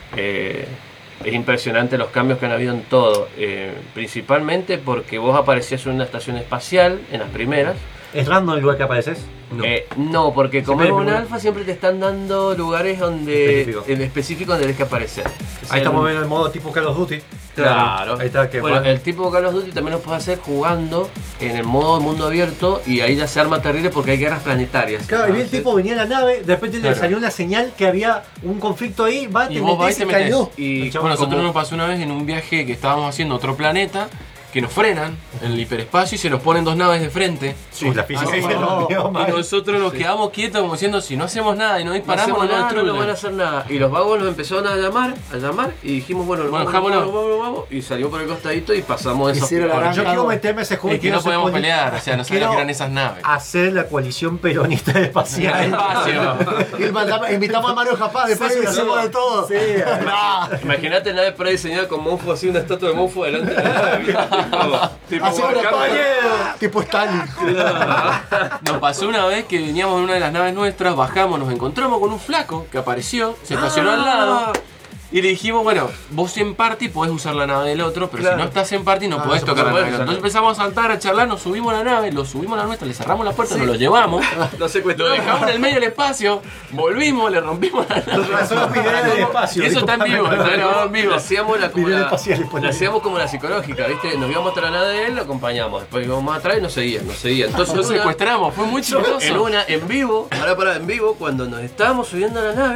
eh, es impresionante los cambios que han habido en todo. Eh, principalmente porque vos aparecías en una estación espacial, en las primeras. ¿Es random el lugar que apareces? No, eh, no porque como Siempre es hay un lugar- alfa siempre te están dando lugares donde Específico. el específico donde tenés que aparecer. Ahí estamos viendo el modo tipo Call of Duty. Claro. Ahí está, que bueno, fue- el tipo Call of Duty también lo puedes hacer jugando en el modo mundo abierto y ahí ya se arma terrible porque hay guerras planetarias. Claro, y bien el Entonces, tipo venía a la nave, de repente Claro. le salió una señal que había un conflicto ahí, va, Y te vos vas metés y te y metés. cayó. Y El chabón Bueno, nosotros como- nos pasó una vez en un viaje que estábamos haciendo a otro planeta, que nos frenan en el hiperespacio y se nos ponen dos naves de frente. Sí, la física Ah, se no. lo vio Y mal. nosotros nos quedamos quietos como diciendo, si no hacemos nada y no no disparamos, hacemos no nada, nos no nos van a destruyen. hacer nada. Y los vagos nos empezaron a llamar, a llamar y dijimos, bueno, Bueno, vamos, vámonos. vamos, vamos, vamos, y salimos por el costadito y pasamos esos Hicieron la picones. Yo Claro. quiero meterme a ese juego. Es que quiero no ser podemos poli- pelear, o sea, no sabía quiero que eran esas naves. hacer la coalición peronista espacial. Espacio. Y mandamos- invitamos a Mario Japá de paso y Sí, hacemos sí. de todo. Sí, No. Imagínate nave prediseñada con monfo así, una estatua de monfo delante de la nave. Tipo, tipo Hacemos una marcando- compañero. Tipo Stalin. Nos pasó una vez que veníamos en una de las naves nuestras, bajamos, nos encontramos con un flaco que apareció, se estacionó al lado. Y le dijimos, bueno, vos en party podés usar la nave del otro, pero Claro. si no estás en party no Ah, podés se tocar la puede nave del otro. usar. Entonces empezamos a saltar, a charlar, nos subimos a la nave, lo subimos a la nuestra, le cerramos la puerta, nos lo llevamos, Lo lo secuestramos. dejamos en el medio del espacio, volvimos, le rompimos la nave. Son los videos del espacio. Y eso está en vivo, está grabado en vivo. Le hacíamos la, como Videos la, espaciales, ponele. le hacíamos como la psicológica, ¿viste? Nos íbamos hasta la nave de él, lo acompañamos. Después íbamos más atrás y nos seguían, nos seguían. Entonces, Lo en una- secuestramos, fue muy chistoso. en una, en vivo, ahora para en vivo, cuando nos estábamos subiendo a la nave,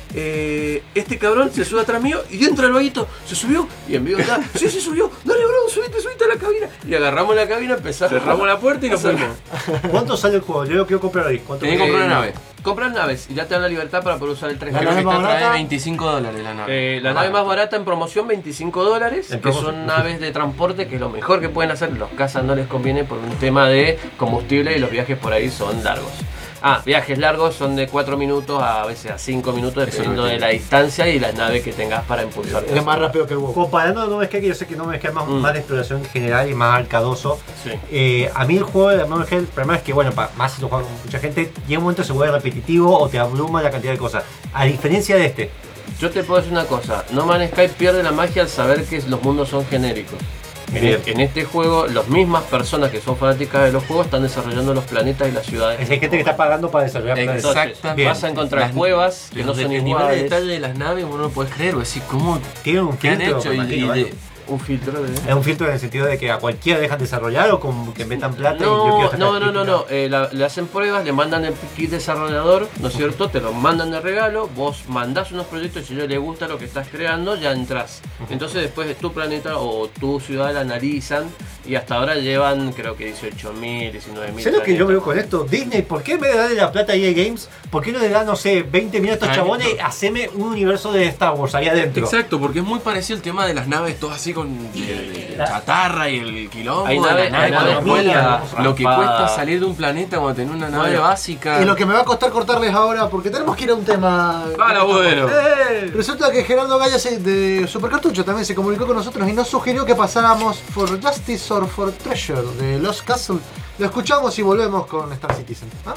eh, este cabrón se sube atrás mío y entra el vaguito, se subió y en vivo está, sí, se subió, dale bro, subite, subite a la cabina. Y agarramos la cabina, empezamos, cerramos la puerta y nos fuimos. ¿Cuánto sale el juego? Yo lo quiero comprar ahí. ¿Cuánto Tenés que comprar una nave. Compras naves y ya te dan la libertad para poder usar el tres G. La nave más barata, veinticinco dólares la nave. Eh, la nave más barata en promoción, veinticinco dólares, que son naves de transporte, que es lo mejor que pueden hacer. Los cazas no les conviene por un tema de combustible y los viajes por ahí son largos. Ah, viajes largos son de cuatro minutos a, a veces a cinco minutos, dependiendo de la distancia y la nave que tengas para impulsar. Es más rápido que el WoW. Comparando No Man's Sky, que yo sé que No Man's Sky es más, Mm. más de exploración general y más arcadoso. Sí. Eh, a mí el juego de No Man's Sky, el problema es que, bueno, pa- más si lo juega con mucha gente, llega un momento que se vuelve repetitivo o te abruma la cantidad de cosas. A diferencia de este. Yo te puedo decir una cosa, No Man's Sky pierde la magia al saber que los mundos son genéricos. En, Bien. en este juego, las mismas personas que son fanáticas de los juegos están desarrollando los planetas y las ciudades. Es que hay gente que está pagando para desarrollar planetas. Entonces, Bien. vas a encontrar Las- cuevas que no Los de- son el nivel de iguales. detalle de las naves uno no puede creer, o decir, ¿cómo Tiene un ¿qué han filtro, hecho? me Y, imagino, y de- ¿vale? Un filtro de... Es un filtro en el sentido de que a cualquiera dejan desarrollar o como que metan plata y yo No, quiero sacar no, no, no, típica. no. Eh, la- le hacen pruebas, le mandan el kit desarrollador, ¿no es cierto? Te lo mandan de regalo, vos mandás unos proyectos y si a ellos les gusta lo que estás creando, ya entras. Entonces después de tu planeta o tu ciudad la analizan y hasta ahora llevan creo que dieciocho mil, diecinueve mil. ¿Sabes lo que yo veo con esto? Disney, ¿por qué en vez de darle la plata a E A Games, por qué no le dan, no sé, veinte millones a estos Ay, chabones? no. Haceme un universo de Star Wars ahí adentro. Exacto, porque es muy parecido el tema de las naves, todo así con de- de- de chatarra y el quilombo. Hay de la naves- nave hay cuando naves vuela, muy lo que raspadas. cuesta salir de un planeta cuando tenés una nave Bueno, básica. Y lo que me va a costar cortarles ahora, porque tenemos que ir a un tema. ¡Hala, bueno! ¡Eh! Resulta que Gerardo Gaya se- de Supercartucho también se comunicó con nosotros y nos sugirió que pasáramos For Justice or For Treasure de Lost Castle. Lo escuchamos y volvemos con Star Citizen. ¿Ah?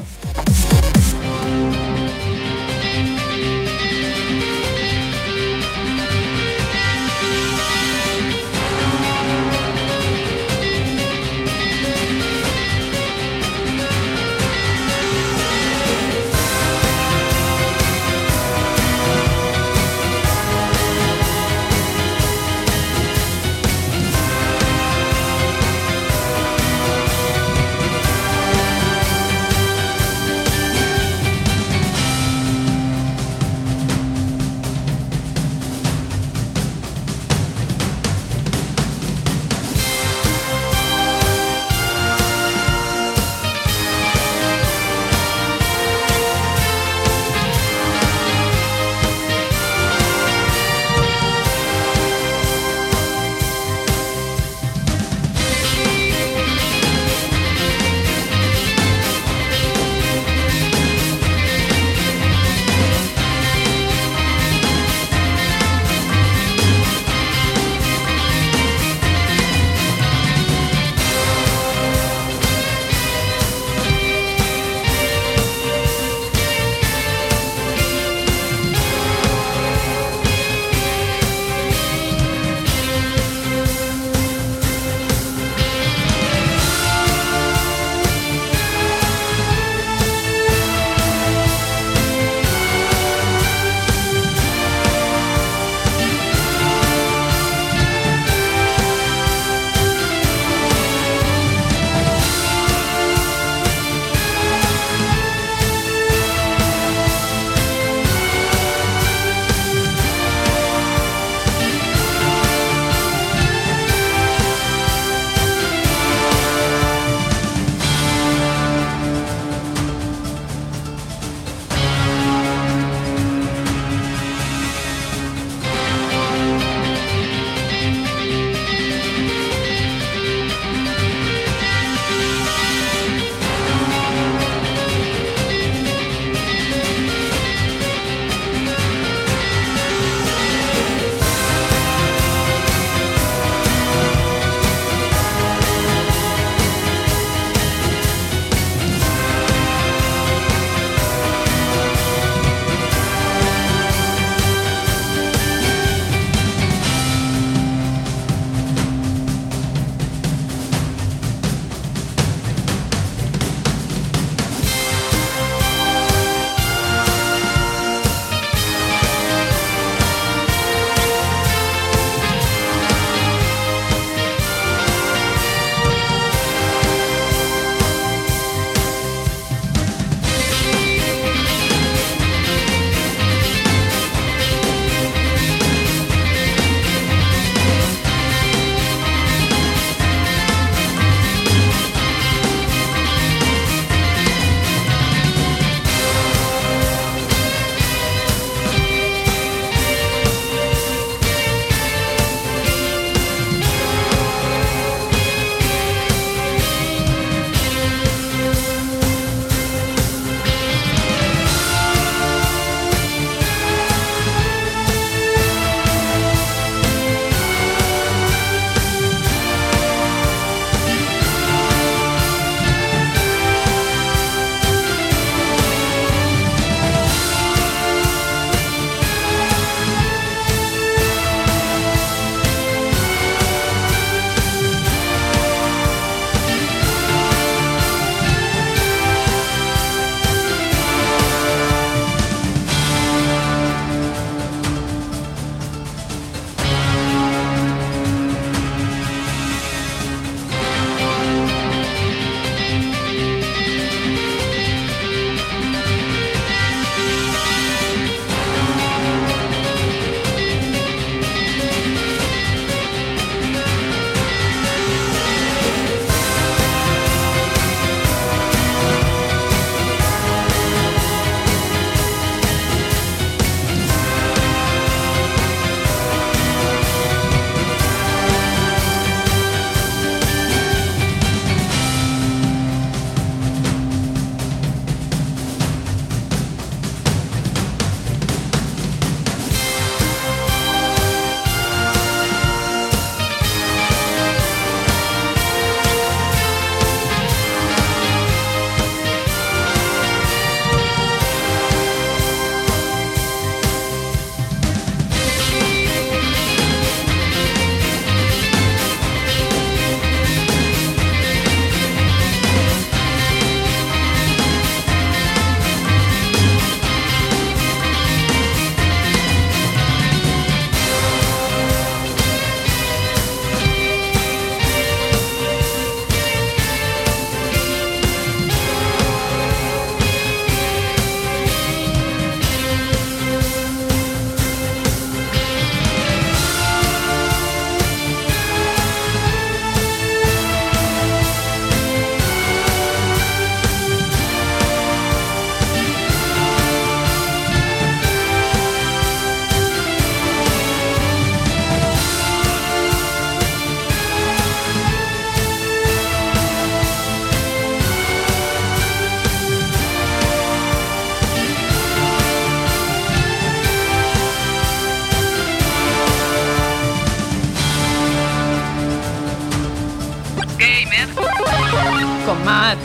con mate.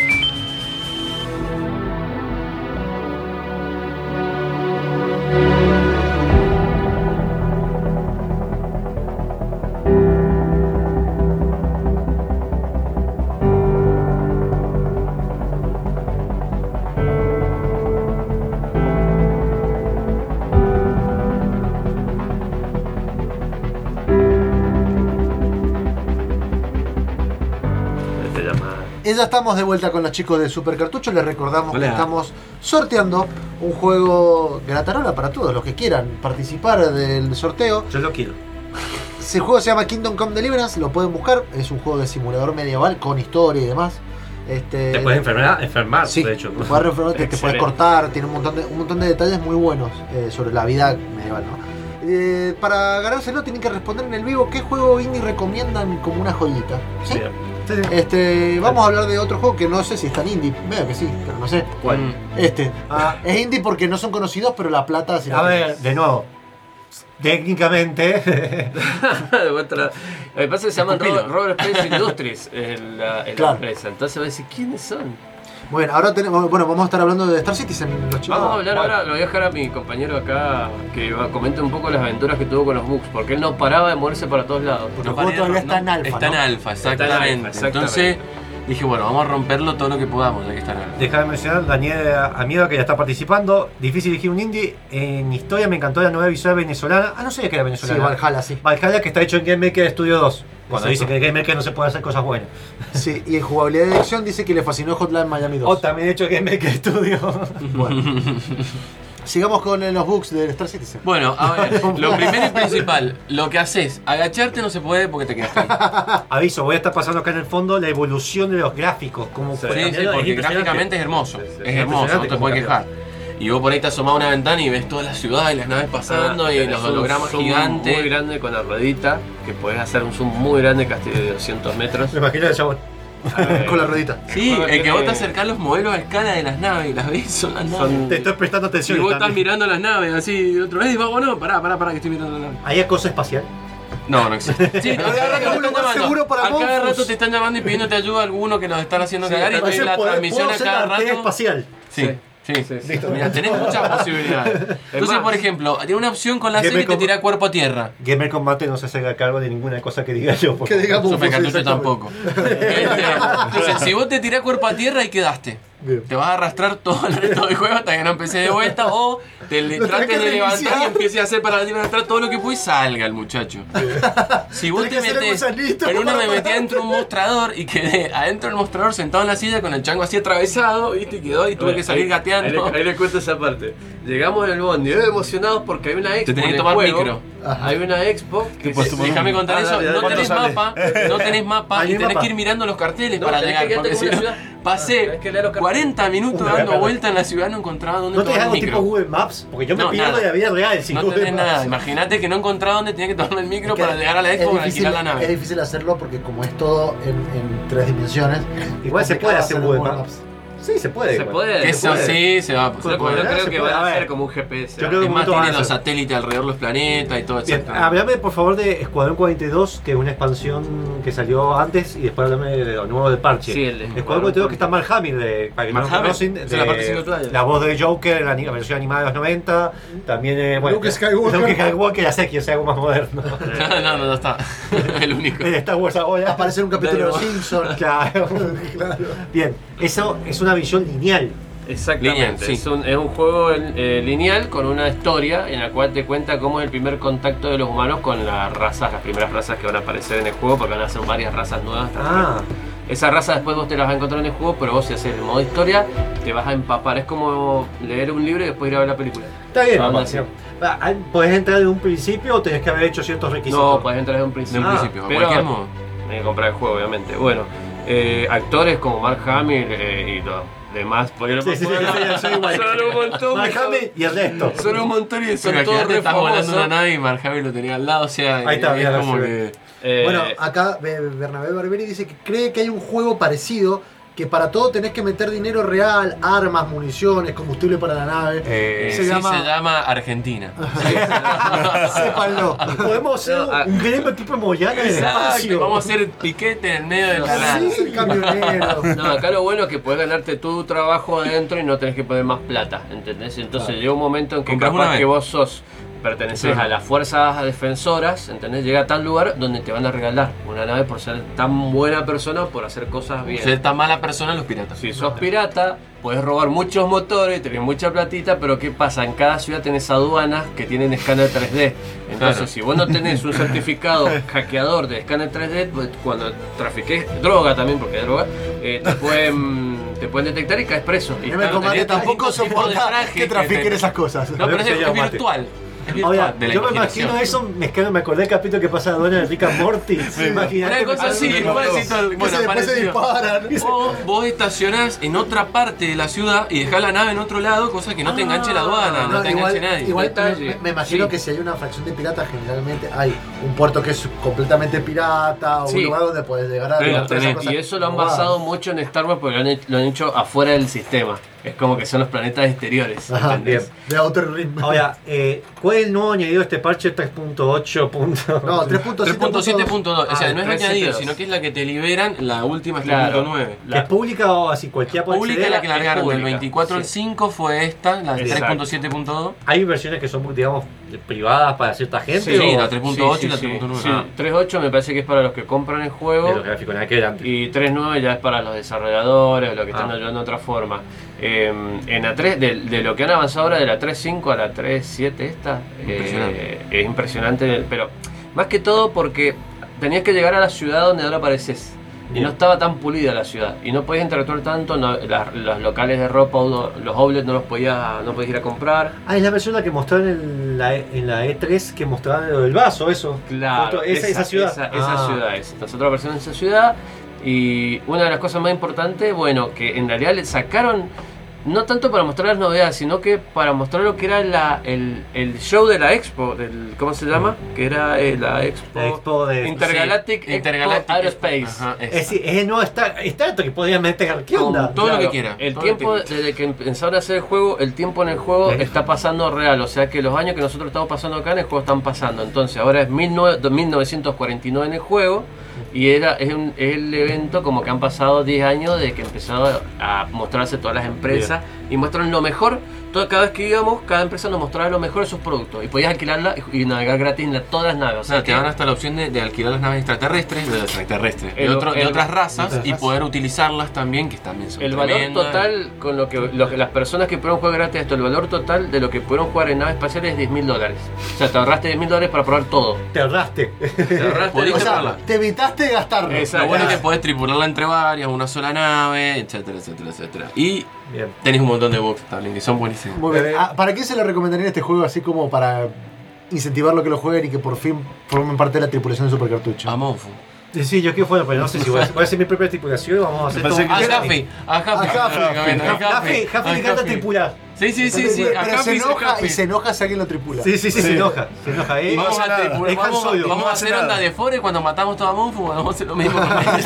Y ya estamos de vuelta con los chicos de Super Cartucho. Les recordamos Hola. que estamos sorteando un juego gratarola para todos los que quieran participar del sorteo. Yo lo quiero. Ese juego se llama Kingdom Come Deliverance, lo pueden buscar. Es un juego de simulador medieval con historia y demás. Este, Te puedes enfermar, enfermar sí, de hecho. te puedes enfermar, te, te puedes cortar, tiene un montón de, un montón de detalles muy buenos eh, sobre la vida medieval, ¿no? Eh, para ganárselo tienen que responder en el vivo qué juego indie recomiendan como una joyita. ¿Sí? Sí. Sí, sí. Este, vamos a hablar de otro juego que no sé si es tan indie, veo que sí, pero no sé. ¿Cuál? Este. Ah. Es indie porque no son conocidos, pero la plata se A ver, de nuevo. Técnicamente. Otra- Lo que pasa es que se llaman Escupilo. Robert, Robert Space Industries en la, en Claro. la empresa. Entonces va a decir, ¿quiénes son? Bueno, ahora tenemos, bueno, vamos a estar hablando de Star Citizen, los chicos. Vamos a hablar Bueno. ahora, lo voy a dejar a mi compañero acá que va- comente un poco las aventuras que tuvo con los bugs, porque él no paraba de moverse para todos lados. Porque el juego todavía está en alfa, Está en ¿no? alfa, Está en exactamente. alfa, exactamente. Entonces dije, bueno, vamos a romperlo todo lo que podamos, ya que está en alfa. Deja de mencionar Daniel Amiga que ya está participando. Difícil elegir un indie. En historia me encantó la nueva visual venezolana. Ah, no sabía que era Sí, venezolana. Valhalla, sí. Valhalla que está hecho en Game Maker Studio dos. Cuando Exacto. dice que en Game Maker no se puede hacer cosas buenas. Sí, y en jugabilidad de dirección dice que le fascinó Hotline Miami dos. O también hecho en Game Maker Studio. Bueno. Sigamos con eh, los bugs de Star Citizen. Bueno, a ver, lo primero y principal, lo que haces, agacharte no se puede porque te quedas ahí. Aviso, voy a estar pasando acá en el fondo la evolución de los gráficos. Como Sí, fue sí, cambiando, es porque impresionante. gráficamente es hermoso. Sí, sí, Es hermoso, no te impresionante puedes cómo quejar. Y vos por ahí te asomás a una ventana y ves toda la ciudad y las naves pasando Ah, y tenés los un hologramas zoom gigantes. muy grande con la ruedita, que podés hacer un zoom muy grande, casi de doscientos metros. Me imagino el chabón. Eh, Con la ruedita. Sí, juego el que tiene- vos te acercás los modelos a escala de las naves y las ves, son las naves. Son- Te estoy prestando Y atención. vos estás también. mirando las naves así, otro vez, vámonos, pará, pará, pará, que estoy mirando la nave. ¿Hay acoso espacial? No, no existe. Sí, a cada rato te un están lugar llamando. seguro para A cada monstruos. rato te están llamando y pidiéndote ayuda a alguno que nos están haciendo cagar y Puede ves ser la poder- transmisión puedo a ser cada la antena rato. espacial. Sí, sí. Sí, sí. Mira, tenés muchas posibilidades. Entonces, más- por ejemplo, tiene una opción con la Que C me y te com- tira cuerpo a tierra. Gamer Combate no se hace cargo de ninguna cosa que diga yo. por Que favor. digamos, Super sí, Cartucho exactamente. tampoco. Este, Entonces, si vos te tirás cuerpo a tierra y quedaste, Bien. te vas a arrastrar todo el resto del juego hasta que no empecé de vuelta o te le Lo tenés trates que de levantar reiniciar. y empieces a hacer para levantar todo lo que puedes y salga el muchacho. Si vos Tenés te que hacer metés, algo salito en una para me metí pararte. adentro de un mostrador y quedé adentro del mostrador sentado en la silla con el chango así atravesado, ¿viste? Y quedó y tuve que salir Ahí- gateando. Ahí, le- ahí le cuento esa parte. Llegamos en el bondi, eh, emocionados porque hay una expo. Te tenés que en el tomar juego. micro. Ajá. Hay una expo que puedes se- tomar un- Déjame contar Ah, eso, dale, dale. no tenés ¿Cuánto sale? mapa, no tenés mapa ¿Hay y tenés mapa? que ir mirando los carteles No, para tenés llegar. que guiarte Porque como si una no, ciudad. pasé Tenés que leer los carteles. cuarenta minutos Una dando cagada. vueltas en la ciudad, no encontraba dónde ¿No tenés tomar algo el tipo micro. Google Maps? Porque yo me No, pierdo nada. de la vida real sin No Google tenés Maps. nada, imagínate que no encontraba dónde tenía que tomar el micro Que para llegar a la expo es para difícil, alquilar la es nave. difícil hacerlo porque como es todo en, en tres dimensiones. Igual es se puede complicado hacer hacer Google Google Maps. Sí, se puede. Se igual. puede. Eso se puede. sí, se va a Yo poder. creo Se que puede. va A a ver. ser como un G P S. Yo creo que Es más, momento van tiene a los hacer. satélites alrededor de los planetas y todo, Bien, etcétera. háblame por favor de Escuadrón cuarenta y dos, que es una expansión que salió antes, y después háblame de lo nuevo del parche. Sí, el de Escuadrón cuarenta y dos que está Mark Hamill, de, para que no Mark lo Hamill, conocen, esa es la parte single player. la voz de Joker, la, la versión animada de los noventa, también eh, bueno, Luke Skywalker. Luke Skywalker, ya sé que sea algo más moderno. No, no, no está. El único. De Star Wars ahora. Aparece en un capítulo de los Dale, Simpsons. Claro. Claro. Bien, eso es una visión lineal. Exactamente. Lineal, sí. es, un, es un juego eh, lineal con una historia en la cual te cuenta cómo es el primer contacto de los humanos con las razas, las primeras razas que van a aparecer en el juego, porque van a ser varias razas nuevas. Ah, Esa raza después vos te las vas a encontrar en el juego, pero vos si haces el modo historia te vas a empapar. Es como leer un libro y después ir a ver la película. está bien. Vamos papá. así. Ah, ¿podés entrar de un principio o tenés que haber hecho ciertos requisitos? No, puedes entrar desde un De principio. un Ah, principio, a pero- cualquier modo. Hay que comprar el juego, obviamente. Bueno, eh, actores como Mark Hamill eh, y los demás, porque no Sí, sí, sí, sí, sí, sí, igual. son un montón. Mark Hamill y el resto. Son un montón y son Pero todos que re estás volando famosos. una nave y Mark Hamill lo tenía al lado, o sea, Ahí está, es mira, como se que... Eh, Bueno, acá Be- Bernabé Barberi dice que cree que hay un juego parecido que para todo tenés que meter dinero real, armas, municiones, combustible para la nave. Eh, se, sí, llama... se llama Argentina. Sépanlo. Podemos hacer no, un gremio tipo Moyano en el espacio. Vamos a hacer piquete en el medio del canal. Sí, camionero. No, acá lo bueno es que podés ganarte tu trabajo adentro y no tenés que poner más plata, ¿entendés? Entonces claro. llega un momento en que capaz que vos sos perteneces sí. a las fuerzas defensoras, ¿entendés? Llega a tal lugar donde te van a regalar una nave por ser tan buena persona, por hacer cosas bien. Ser tan mala persona los piratas. Si sos pirata, podés robar muchos motores, tenés mucha platita, pero ¿qué pasa? En cada ciudad tenés aduanas que tienen escáner tres D. Entonces, claro. si vos no tenés un certificado hackeador de escáner tres D, pues, cuando trafiques droga también, porque hay droga, eh, te pueden... te pueden detectar y caes preso. Y no me combate tampoco soporta que trafiquen que esas cosas. No, pero es, es virtual. Ahora, yo me imagino eso, me, me acordé del capítulo que pasa a Donna de Rick and Morty. Sí. Imagínate. Una cosa así, bueno, después se disparan. O vos estacionás en otra parte de la ciudad y dejás la nave en otro lado, cosa que no te enganche la aduana, no, no te igual, enganche nadie. Igual me, me imagino sí. que si hay una fracción de piratas, generalmente hay un puerto que es completamente pirata o sí. un lugar donde puedes llegar a... Sí, y eso lo han basado mucho en Star Wars porque lo han, lo han hecho afuera del sistema. Es como que son los planetas exteriores. Ajá, bien. De Outer Rim. Ahora, eh, ¿cuál es el nuevo añadido este parche tres punto ocho? No, tres punto siete punto dos. O sea, no es añadido, sino que es la que te liberan. La última es claro. tres punto nueve. ¿La es pública o así cualquiera puede acceder? Pública la que largaron del veinticuatro al cinco fue esta, la de tres punto siete punto dos. ¿Hay versiones que son, digamos, privadas para cierta gente? Sí, o... la tres punto ocho sí, sí, y la tres punto nueve. Sí, sí. tres punto ocho me parece que es para los que compran el juego. De los gráficos, nada que era antes. Y tres punto nueve ya es para los desarrolladores, los que están ah. ayudando de otra forma. Eh, en la tres, de, de lo que han avanzado ahora de la tres punto cinco a la tres punto siete esta, impresionante. Eh, es impresionante, pero más que todo porque tenías que llegar a la ciudad donde ahora apareces. Y no estaba tan pulida la ciudad. Y no podías interactuar tanto, no, la, los locales de ropa, los outlets no los podías, no podías ir a comprar. Ah, es la versión la que mostraron en la, en la E tres, que mostraban lo del vaso, eso. Claro, esa, esa ciudad. Esa, esa ah. ciudad es. Entonces otra versión de esa ciudad. Y una de las cosas más importantes, bueno, que en realidad le sacaron, no tanto para mostrar las novedades, sino que para mostrar lo que era la, el, el show de la Expo, del, ¿cómo se llama? Que era eh, la Expo, la Expo de Intergalactic, sí, Intergalactic Outer Space. Ajá, es, es, es el nuevo Star, Star Trek que podían meter. ¿Qué onda? Todo claro, lo que quiera. El tiempo, desde que empezaron a hacer el juego, el tiempo en el juego ¿Eh? está pasando real. O sea que los años que nosotros estamos pasando acá en el juego están pasando. Entonces ahora es mil novecientos cuarenta y nueve en el juego. Y era, es, un, es el evento como que han pasado diez años de que empezaron a mostrarse todas las empresas. Bien. Y muestran lo mejor. Todo, cada vez que íbamos, cada empresa nos mostraba lo mejor de sus productos. Y podías alquilarla y, y navegar gratis en la, todas las naves. O sea, o sea te dan hasta la opción de, de alquilar las naves extraterrestres, de, extraterrestres, de, el, otro, el, de otras razas el, y poder utilizarlas también, que también son el tremendas. Valor total, con lo que, lo que las personas que pudieron jugar gratis esto, el valor total de lo que pudieron jugar en naves espaciales es diez mil dólares. O sea, te ahorraste diez mil dólares para probar todo. Te ahorraste. Te ahorraste. O sea, te evitaste gastarlo. Lo bueno es que podés tripularla entre varias, una sola nave, etcétera, etcétera, etcétera. Y bien. Tenés un montón de bugs también, que son buenísimos. Muy bien. ¿Para qué se le recomendaría este juego así como para incentivar lo que lo jueguen y que por fin formen parte de la tripulación de Supercartucho? A Monfu. Sí, sí, yo quiero jugar, pero no sé si voy a, voy a hacer mi propia tripulación y vamos a hacer todo. A Jaffe, a Jaffe. Jaffe le encanta tripular. Sí, sí, sí, sí. Pero se enoja y se enoja si alguien lo tripula. Sí, sí, sí, se enoja. Se enoja. Eh, vamos a tripular. Vamos, vamos a hacer onda de Fore cuando matamos todo a Monfu, vamos a hacer lo mismo.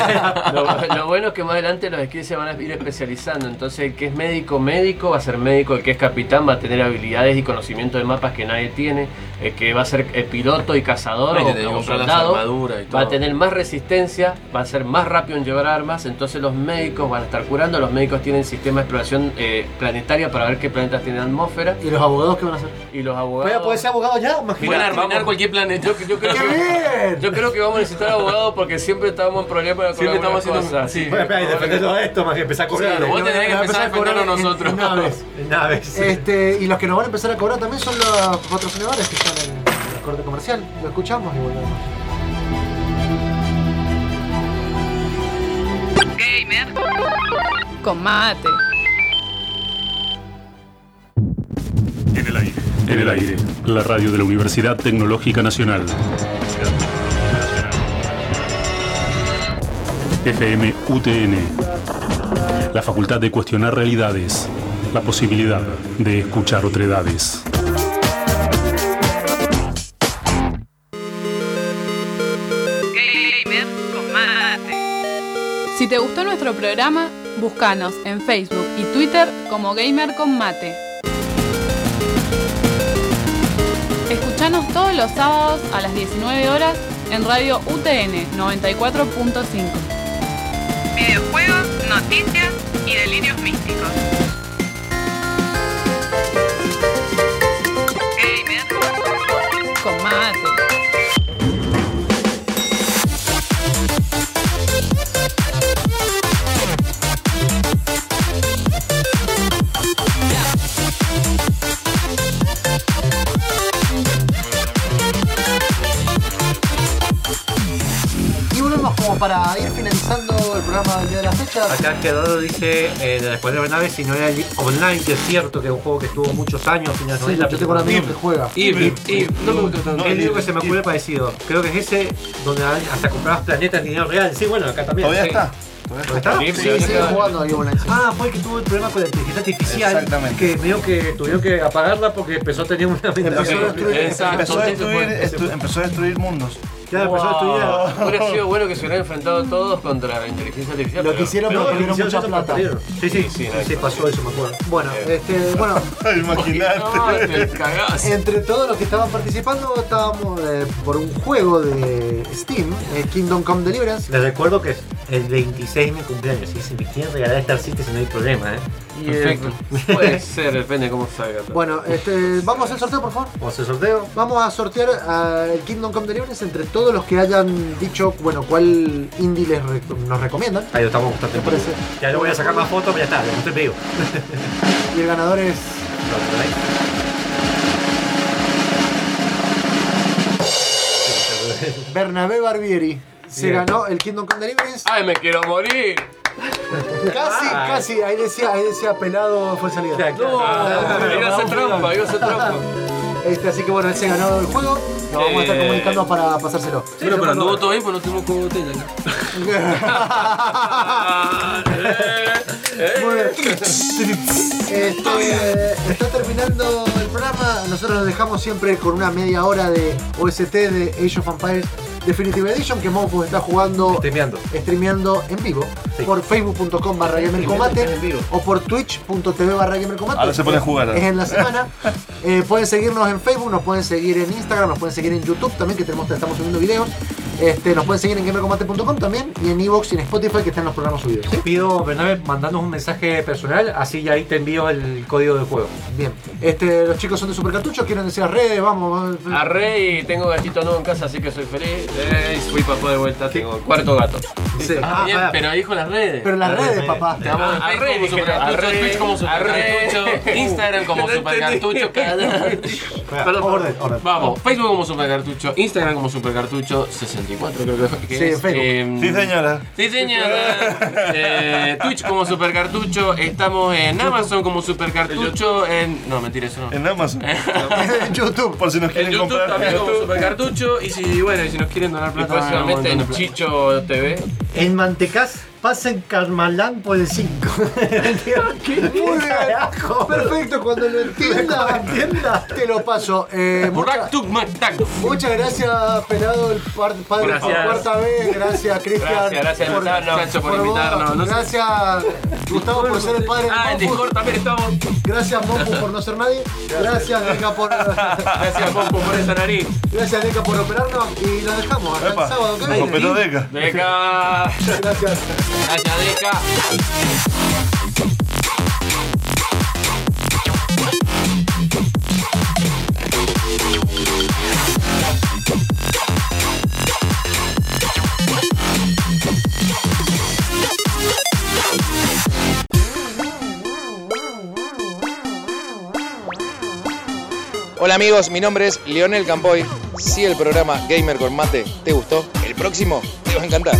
lo, lo bueno es que más adelante los skills se van a ir especializando. Entonces el que es médico, médico va a ser médico. El que es capitán va a tener habilidades y conocimiento de mapas que nadie tiene. El que va a ser el piloto y cazador o, o soldado va a tener más resistencia, va a ser más rápido en llevar armas. Entonces los médicos van a estar curando. Los médicos tienen sistema de exploración eh, planetaria para ver qué planetas tienen atmósfera. ¿Y los abogados qué van a hacer? Y los abogados... ¿Puede, ¿puede ser abogado ya? Van a arruinar cualquier planeta. Yo, yo, creo que, yo creo que vamos a necesitar abogados porque siempre estamos en problemas con siempre estamos haciendo cosas. Sí. Bueno, espera, y defender todo esto más que empezar a cobrar. Claro, vos tenés que empezar a defenderlo nosotros. En naves. En naves. Este, y los que nos van a empezar a cobrar también son los patrocinadores que están en el corte comercial. Lo escuchamos y volvemos. Gamer con mate. En el aire. En el aire. La radio de la Universidad Tecnológica Nacional. F M U T N. La facultad de cuestionar realidades. La posibilidad de escuchar otredades. Gamer con mate. Si te gustó nuestro programa, Búscanos en Facebook y Twitter como Gamer con Mate. Escuchanos todos los sábados a las diecinueve horas en Radio U T N noventa y cuatro punto cinco. Videojuegos, noticias y delirios místicos. Gamer con Mate. Como para ir finalizando el programa del día de la fecha. Acá Gerardo dice eh, de la Escuadra de Nave si no era el online, que es cierto que es un juego que estuvo muchos años. Sí, yo tengo un amigo que juega. Y, y, y no me gusta tanto. Es el único que se me ocurre parecido. Creo que es ese donde hasta comprabas planetas en dinero real. Sí, bueno, acá también. Todavía sí. está. ¿Todavía está? Sí, sí, sigue jugando ahí online. Ah, fue el que tuvo el problema con la inteligencia artificial. Exactamente. Que medio que tuvieron que apagarla porque empezó a tener una Empezó a destruir, Exacto. empezó a destruir, estu- empezó a destruir mundos. Claro, empezó a estudiar. Hubiera sido bueno que se hubieran enfrentado todos contra la inteligencia artificial. Lo pero- que hicieron, pero Pero perdieron hicieron mucha eso, plata. perdieron. Sí, sí, sí, Sí, sí, no, pasó eso, me acuerdo. Bueno, este, bueno, Imagínate. No, te cagás. entre todos los que estaban participando, estábamos eh, por un juego de Steam, eh, Kingdom Come Deliverance. Les recuerdo que es el veintiséis de mi cumpleaños. Si me quieren regalar Star Citizen no hay problema, ¿eh? Y, eh, puede ser, depende de cómo salga. Bueno, este, vamos a hacer sorteo, por favor. Vamos a hacer sorteo. Vamos a sortear uh, el Kingdom Come Deliverance entre todos los que hayan dicho, bueno, cuál indie les re- nos recomiendan. Ahí lo estamos bastante. Me parece. Ya le voy a sacar más fotos, pero ya está, le mostré el video. Y el ganador es Bernabé Barbieri. Se Bien. ganó el Kingdom Come Deliverance. ¡Ay, me quiero morir! Casi, Ay. casi. Ahí decía, ahí decía pelado fue salida. Ya, No, Ah, iba a hacer trampa, iba a hacer trampa. Este, así que bueno, él se ganó el juego. Lo vamos a estar Eh. comunicando para pasárselo. Bueno, pero anduvo todo bien, pues no tuvimos como botella Muy bien. Este, está terminando el programa. Nosotros nos dejamos siempre con una media hora de O S T de Age of Empires Definitive Edition que Monfus está jugando, Streameando. streameando en vivo Sí. por facebook punto com barra gamercombate En vivo. o por twitch punto tv barra gamercombate. Ahora se pone a jugar. Es en la semana. Eh, pueden seguirnos en Facebook, nos pueden seguir en Instagram, nos pueden seguir en YouTube también, que tenemos, estamos subiendo videos. Este, nos pueden seguir en gamercombate punto com también y en Evox y en Spotify que están los programas subidos. ¿sí? Pido, Bernabé, mandanos un mensaje personal, así ya ahí te envío el código del juego. Bien. Este, los chicos son de Supercartucho, quieren decir a redes, vamos. vamos. Arre y tengo gatito nuevo en casa, así que soy feliz. Eh, fui papá de vuelta, tengo cuarto gato. Sí. Ah, Bien, ah, pero dijo las redes. Pero las Arre, redes, arre. papá. Te damos en Arre, Facebook como dije, Supercartucho, arre, Twitch como Supercartucho, arre. Instagram como No Supercartucho. Perdón, Orden, orden. Vamos, Facebook como Supercartucho, Instagram como Supercartucho sesenta y cuatro creo que que Sí, es. en Facebook. Em, Sí, señora. Sí, señora. Eh, Twitch como Supercartucho, estamos en Amazon como Supercartucho, en... No, mentira, eso no. En Amazon. En YouTube. Por si nos En quieren YouTube comprar. también como Supercartucho y si, bueno, y si nos quieren donar Y plata... próximamente en vamos a donar Chicho T V. En Mantecas pasen Carmalán por el cinco. Muy bien. Perfecto, cuando lo entienda, Cuando entienda. te lo paso. Eh, plata. mucha- Burak Tuk Mak Tak. muchas gracias, Pelado, el par- padre por Gracias. cuarta vez. Gracias, Cristian. Gracias, gracias por invitarnos. Chacho, por por invitarnos. vos. No sé- Gracias, Gustavo, por ser el padre de Ah, en Monfus. Discord también estamos. Gracias, Monfus, por no ser nadie. Gracias, Deca, por. Gracias, Pompo, por esa nariz. Gracias, Deca, por operarnos. Y lo dejamos hasta Epa, el sábado que como viene. pelodeca. Deca. Gracias. Gracias, Deca. Hola amigos, mi nombre es Leonel Campoy. Si el programa Gamer con Mate te gustó, el próximo te va a encantar.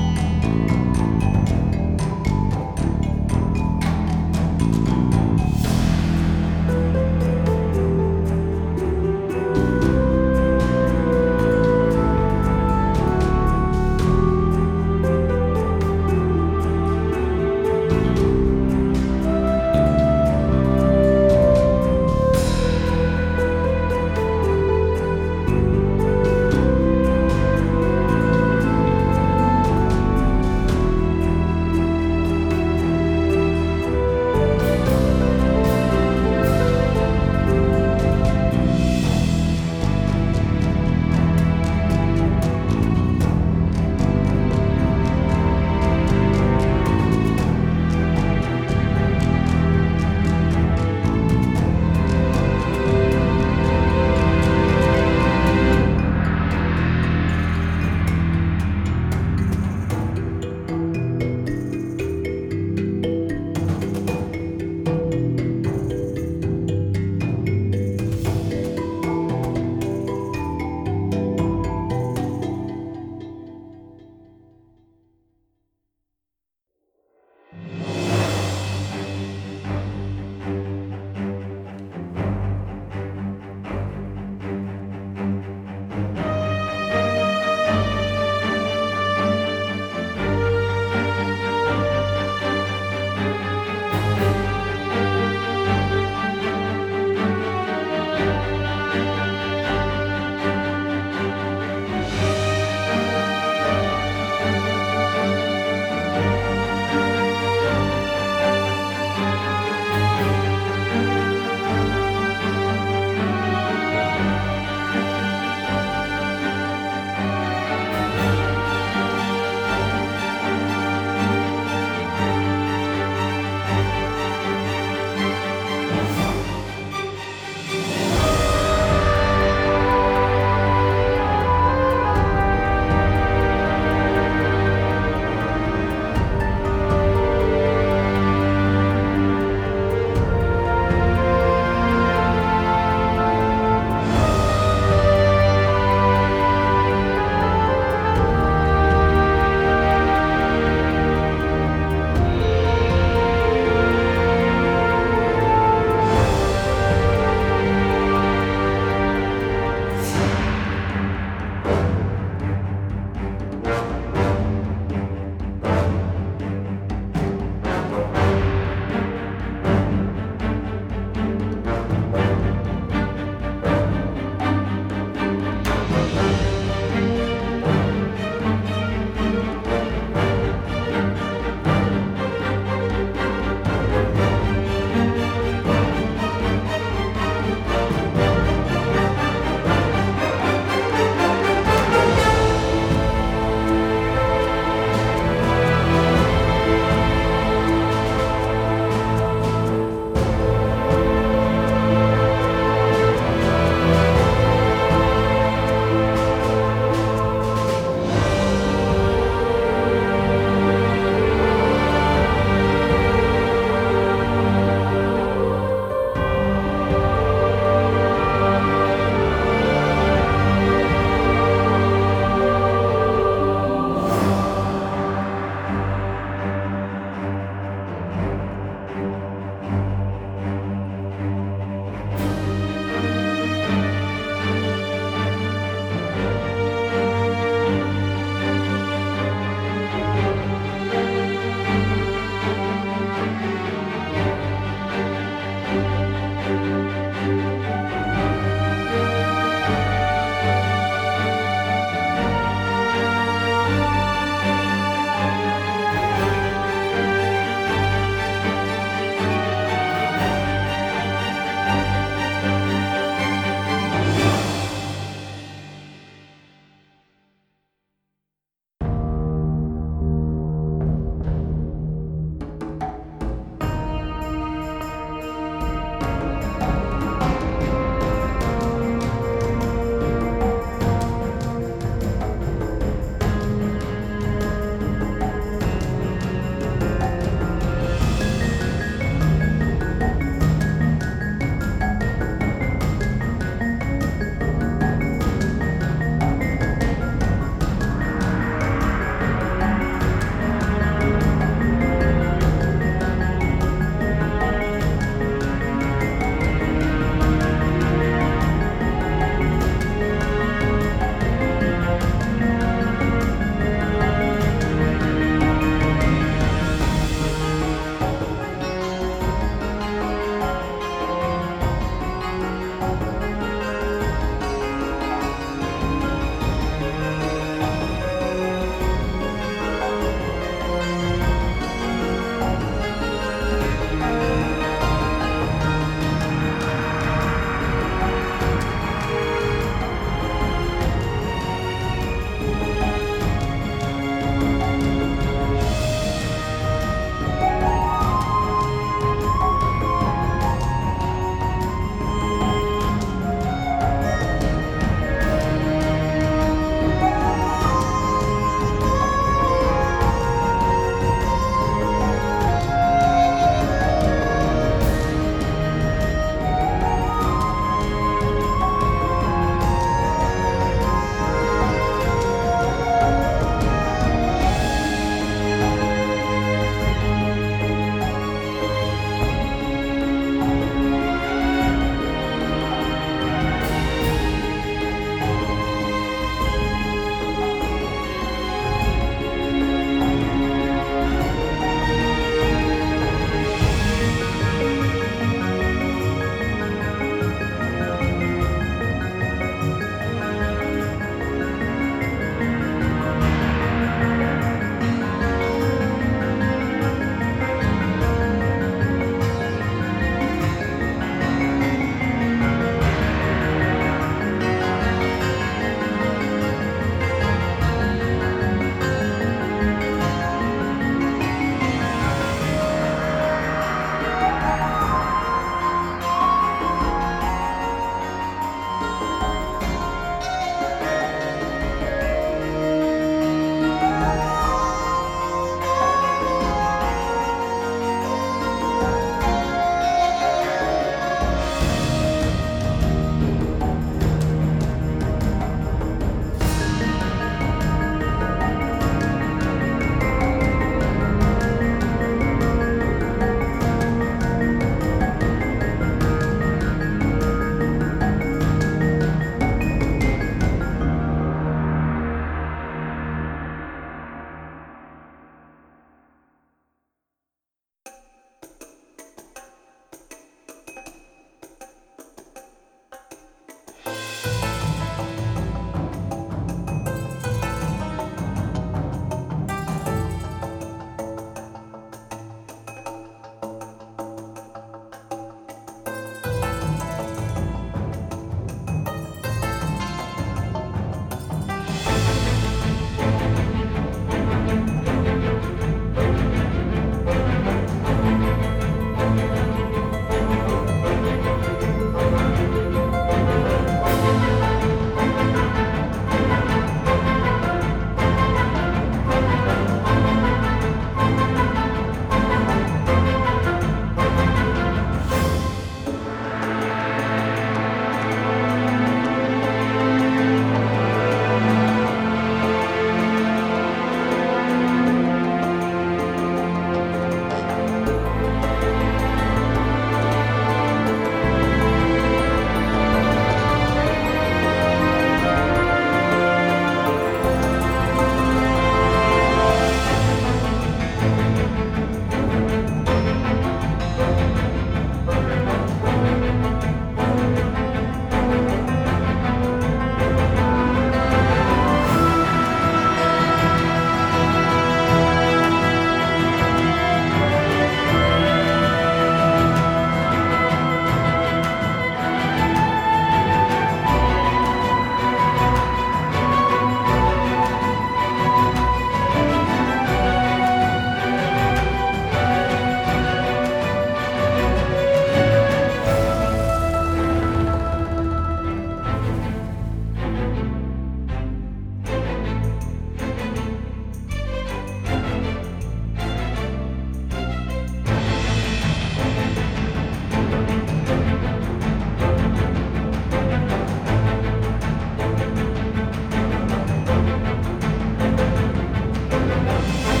Chao.